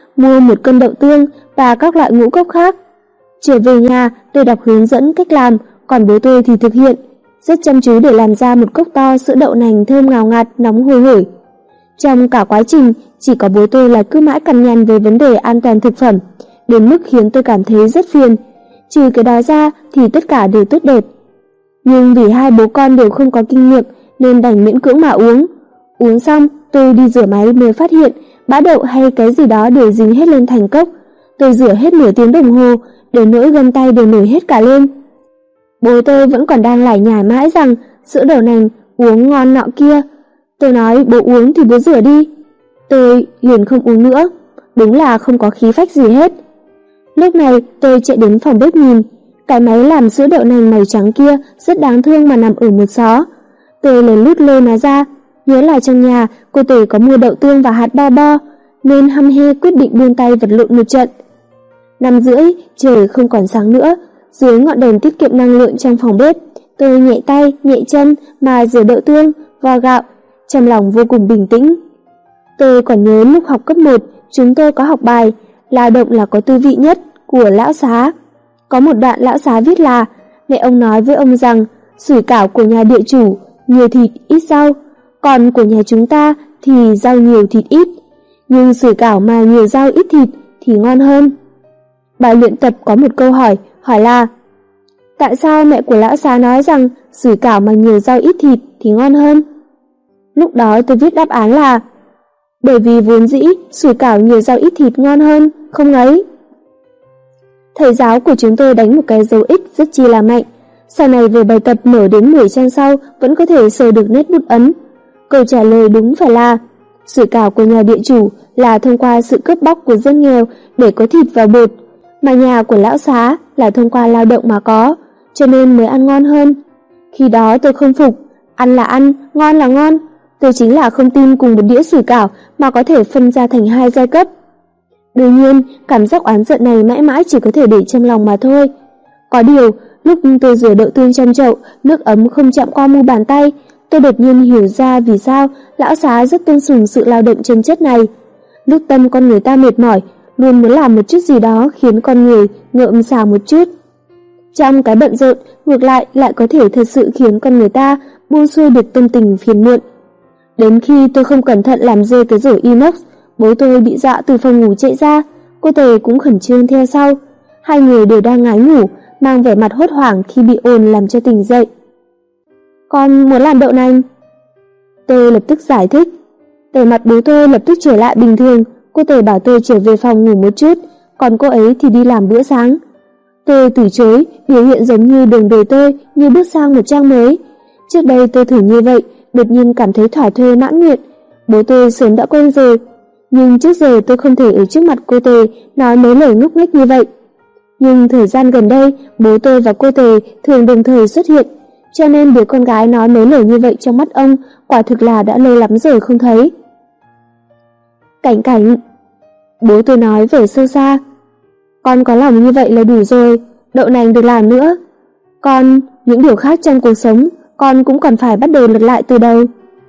mua một cân đậu tương và các loại ngũ cốc khác. Trở về nhà, tôi đọc hướng dẫn cách làm, còn bố tôi thì thực hiện, rất chăm chú để làm ra một cốc to sữa đậu nành thơm ngào ngạt, nóng hôi hổi. Trong cả quá trình, chỉ có bố tôi là cứ mãi cằn nhằn về vấn đề an toàn thực phẩm, đến mức khiến tôi cảm thấy rất phiền. Trừ cái đó ra thì tất cả đều tốt đẹp. Nhưng vì hai bố con đều không có kinh nghiệm nên đành miễn cưỡng mà uống. Uống xong, tôi đi rửa máy mới phát hiện bã đậu hay cái gì đó đều dính hết lên thành cốc. Tôi rửa hết nửa tiếng đồng hồ, đến nỗi gân tay đều nổi hết cả lên. Bố tôi vẫn còn đang lải nhải mãi rằng sữa đậu nành uống ngon nọ kia. Tôi nói bố uống thì bố rửa đi. Tôi liền không uống nữa, đúng là không có khí phách gì hết. Lúc này tôi chạy đến phòng bếp nhìn, cái máy làm sữa đậu nành màu trắng kia rất đáng thương mà nằm ở một xó. Tôi lén lút lôi nó ra, nhớ là trong nhà cô Tề có mua đậu tương và hạt bo bo, nên hăm hê quyết định buông tay vật lộn một trận. 5:30, trời không còn sáng nữa, dưới ngọn đèn tiết kiệm năng lượng trong phòng bếp, tôi nhẹ tay, nhẹ chân mà rửa đậu tương, vo gạo, trong lòng vô cùng bình tĩnh. Tôi còn nhớ lúc học cấp 1, chúng tôi có học bài lao động là có tư vị nhất của Lão Xá. Có một đoạn Lão Xá viết là mẹ ông nói với ông rằng sủi cảo của nhà địa chủ nhiều thịt ít rau, còn của nhà chúng ta thì rau nhiều thịt ít, nhưng sủi cảo mà nhiều rau ít thịt thì ngon hơn. Bài luyện tập có một câu hỏi là tại sao mẹ của Lão Xá nói rằng sủi cảo mà nhiều rau ít thịt thì ngon hơn? Lúc đó tôi viết đáp án là bởi vì vốn dĩ sủi cảo nhiều rau ít thịt ngon hơn, không ấy. Thầy giáo của chúng tôi đánh một cái dấu X rất chi là mạnh. Sau này về bài tập mở đến 10 trang sau vẫn có thể sờ được nét bút ấn. Câu trả lời đúng phải là sủi cảo của nhà địa chủ là thông qua sự cướp bóc của dân nghèo để có thịt và bột, mà nhà của Lão Xá là thông qua lao động mà có, cho nên mới ăn ngon hơn. Khi đó tôi không phục, ăn là ăn, ngon là ngon. Tôi chính là không tin cùng một đĩa sủi cảo mà có thể phân ra thành hai giai cấp. Đương nhiên, cảm giác oán giận này mãi mãi chỉ có thể để trong lòng mà thôi. Có điều, lúc tôi rửa đậu tương trong chậu, nước ấm không chạm qua mu bàn tay, tôi đột nhiên hiểu ra vì sao Lão Xá rất tôn sùng sự lao động chân chất này. Lúc tâm con người ta mệt mỏi, luôn muốn làm một chút gì đó khiến con người ngợm sào một chút. Trong cái bận rộn, ngược lại có thể thật sự khiến con người ta buông xuôi được tâm tình phiền muộn. Đến khi tôi không cẩn thận làm rơi cái rổ inox, bố tôi bị dọa từ phòng ngủ chạy ra, cô Tề cũng khẩn trương theo sau. Hai người đều đang ngái ngủ, mang vẻ mặt hốt hoảng khi bị ồn làm cho tỉnh dậy. Con muốn làm đậu nành. Tôi lập tức giải thích. Vẻ mặt bố tôi lập tức trở lại bình thường, cô Tề bảo tôi trở về phòng ngủ một chút, còn cô ấy thì đi làm bữa sáng. Tôi từ chối, biểu hiện giống như đường đời tôi như bước sang một trang mới. Trước đây tôi thử như vậy, đột nhiên cảm thấy thỏa thuê mãn nguyện. Bố tôi sớm đã quen rồi, nhưng trước giờ tôi không thể ở trước mặt cô Tề nói mấy lời ngốc nghếch như vậy. Nhưng thời gian gần đây, bố tôi và cô Tề thường đồng thời xuất hiện, cho nên đứa con gái nói mấy lời như vậy trong mắt ông quả thực là đã lâu lắm rồi không thấy. Cảnh cảnh, bố tôi nói vẻ sâu xa, con có lòng như vậy là đủ rồi, đậu nành được làm nữa. Con, những điều khác trong cuộc sống, con cũng còn phải bắt đầu lật lại từ đầu.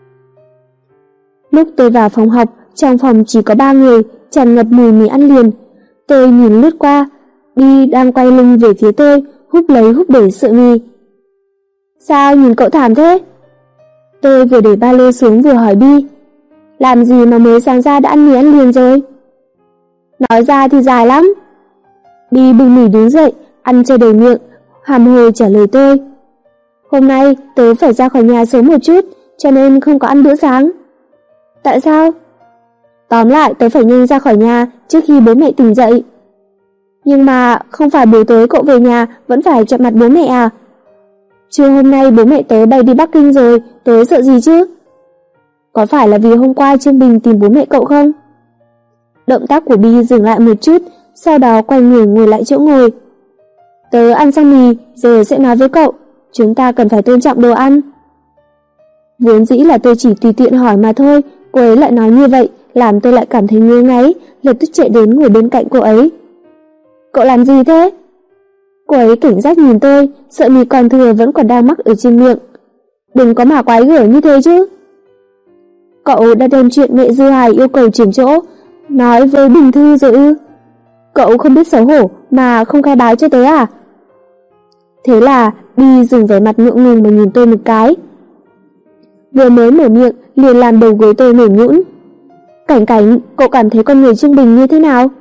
Lúc tôi vào phòng học, trong phòng chỉ có 3 người, tràn ngập mùi mì ăn liền. Tôi nhìn lướt qua, Bi đang quay lưng về phía tôi, húp lấy húp để sợi mì. Sao nhìn cậu thảm thế? Tôi vừa để ba lô xuống vừa hỏi Bi. Làm gì mà mới sáng ra đã ăn mì ăn liền rồi? Nói ra thì dài lắm. Bi bưng mì đứng dậy, ăn cho đầy miệng, hàm hồ trả lời tôi. Hôm nay tớ phải ra khỏi nhà sớm một chút, cho nên không có ăn bữa sáng. Tại sao? Tóm lại tớ phải nhanh ra khỏi nhà trước khi bố mẹ tỉnh dậy. Nhưng mà không phải buổi tối cậu về nhà vẫn phải chạm mặt bố mẹ à? Trưa hôm nay bố mẹ tớ bay đi Bắc Kinh rồi, tớ sợ gì chứ? Có phải là vì hôm qua Trương Bình tìm bố mẹ cậu không? Động tác của Bi dừng lại một chút, sau đó quay người ngồi lại chỗ ngồi. Tớ ăn xong mì, giờ sẽ nói với cậu, chúng ta cần phải tôn trọng đồ ăn. Vốn dĩ là tôi chỉ tùy tiện hỏi mà thôi, cô ấy lại nói như vậy, làm tôi lại cảm thấy ngứa ngáy, lập tức chạy đến ngồi bên cạnh cô ấy. Cậu làm gì thế? Cô ấy cảnh giác nhìn tôi, sợi mì còn thừa vẫn còn đang mắc ở trên miệng. Đừng có mà quái gở như thế chứ. Cậu đã đem chuyện mẹ Dư Hải yêu cầu chuyển chỗ Nói với Bình Thư rồi ư? Cậu không biết xấu hổ mà không khai báo cho tớ à? Thế là Bi dùng vẻ mặt ngượng ngùng mà nhìn tôi một cái. Vừa mới mở miệng liền làm đầu gối tôi mềm nhũn. Cảnh Cảnh, cậu cảm thấy con người Trương Bình như thế nào?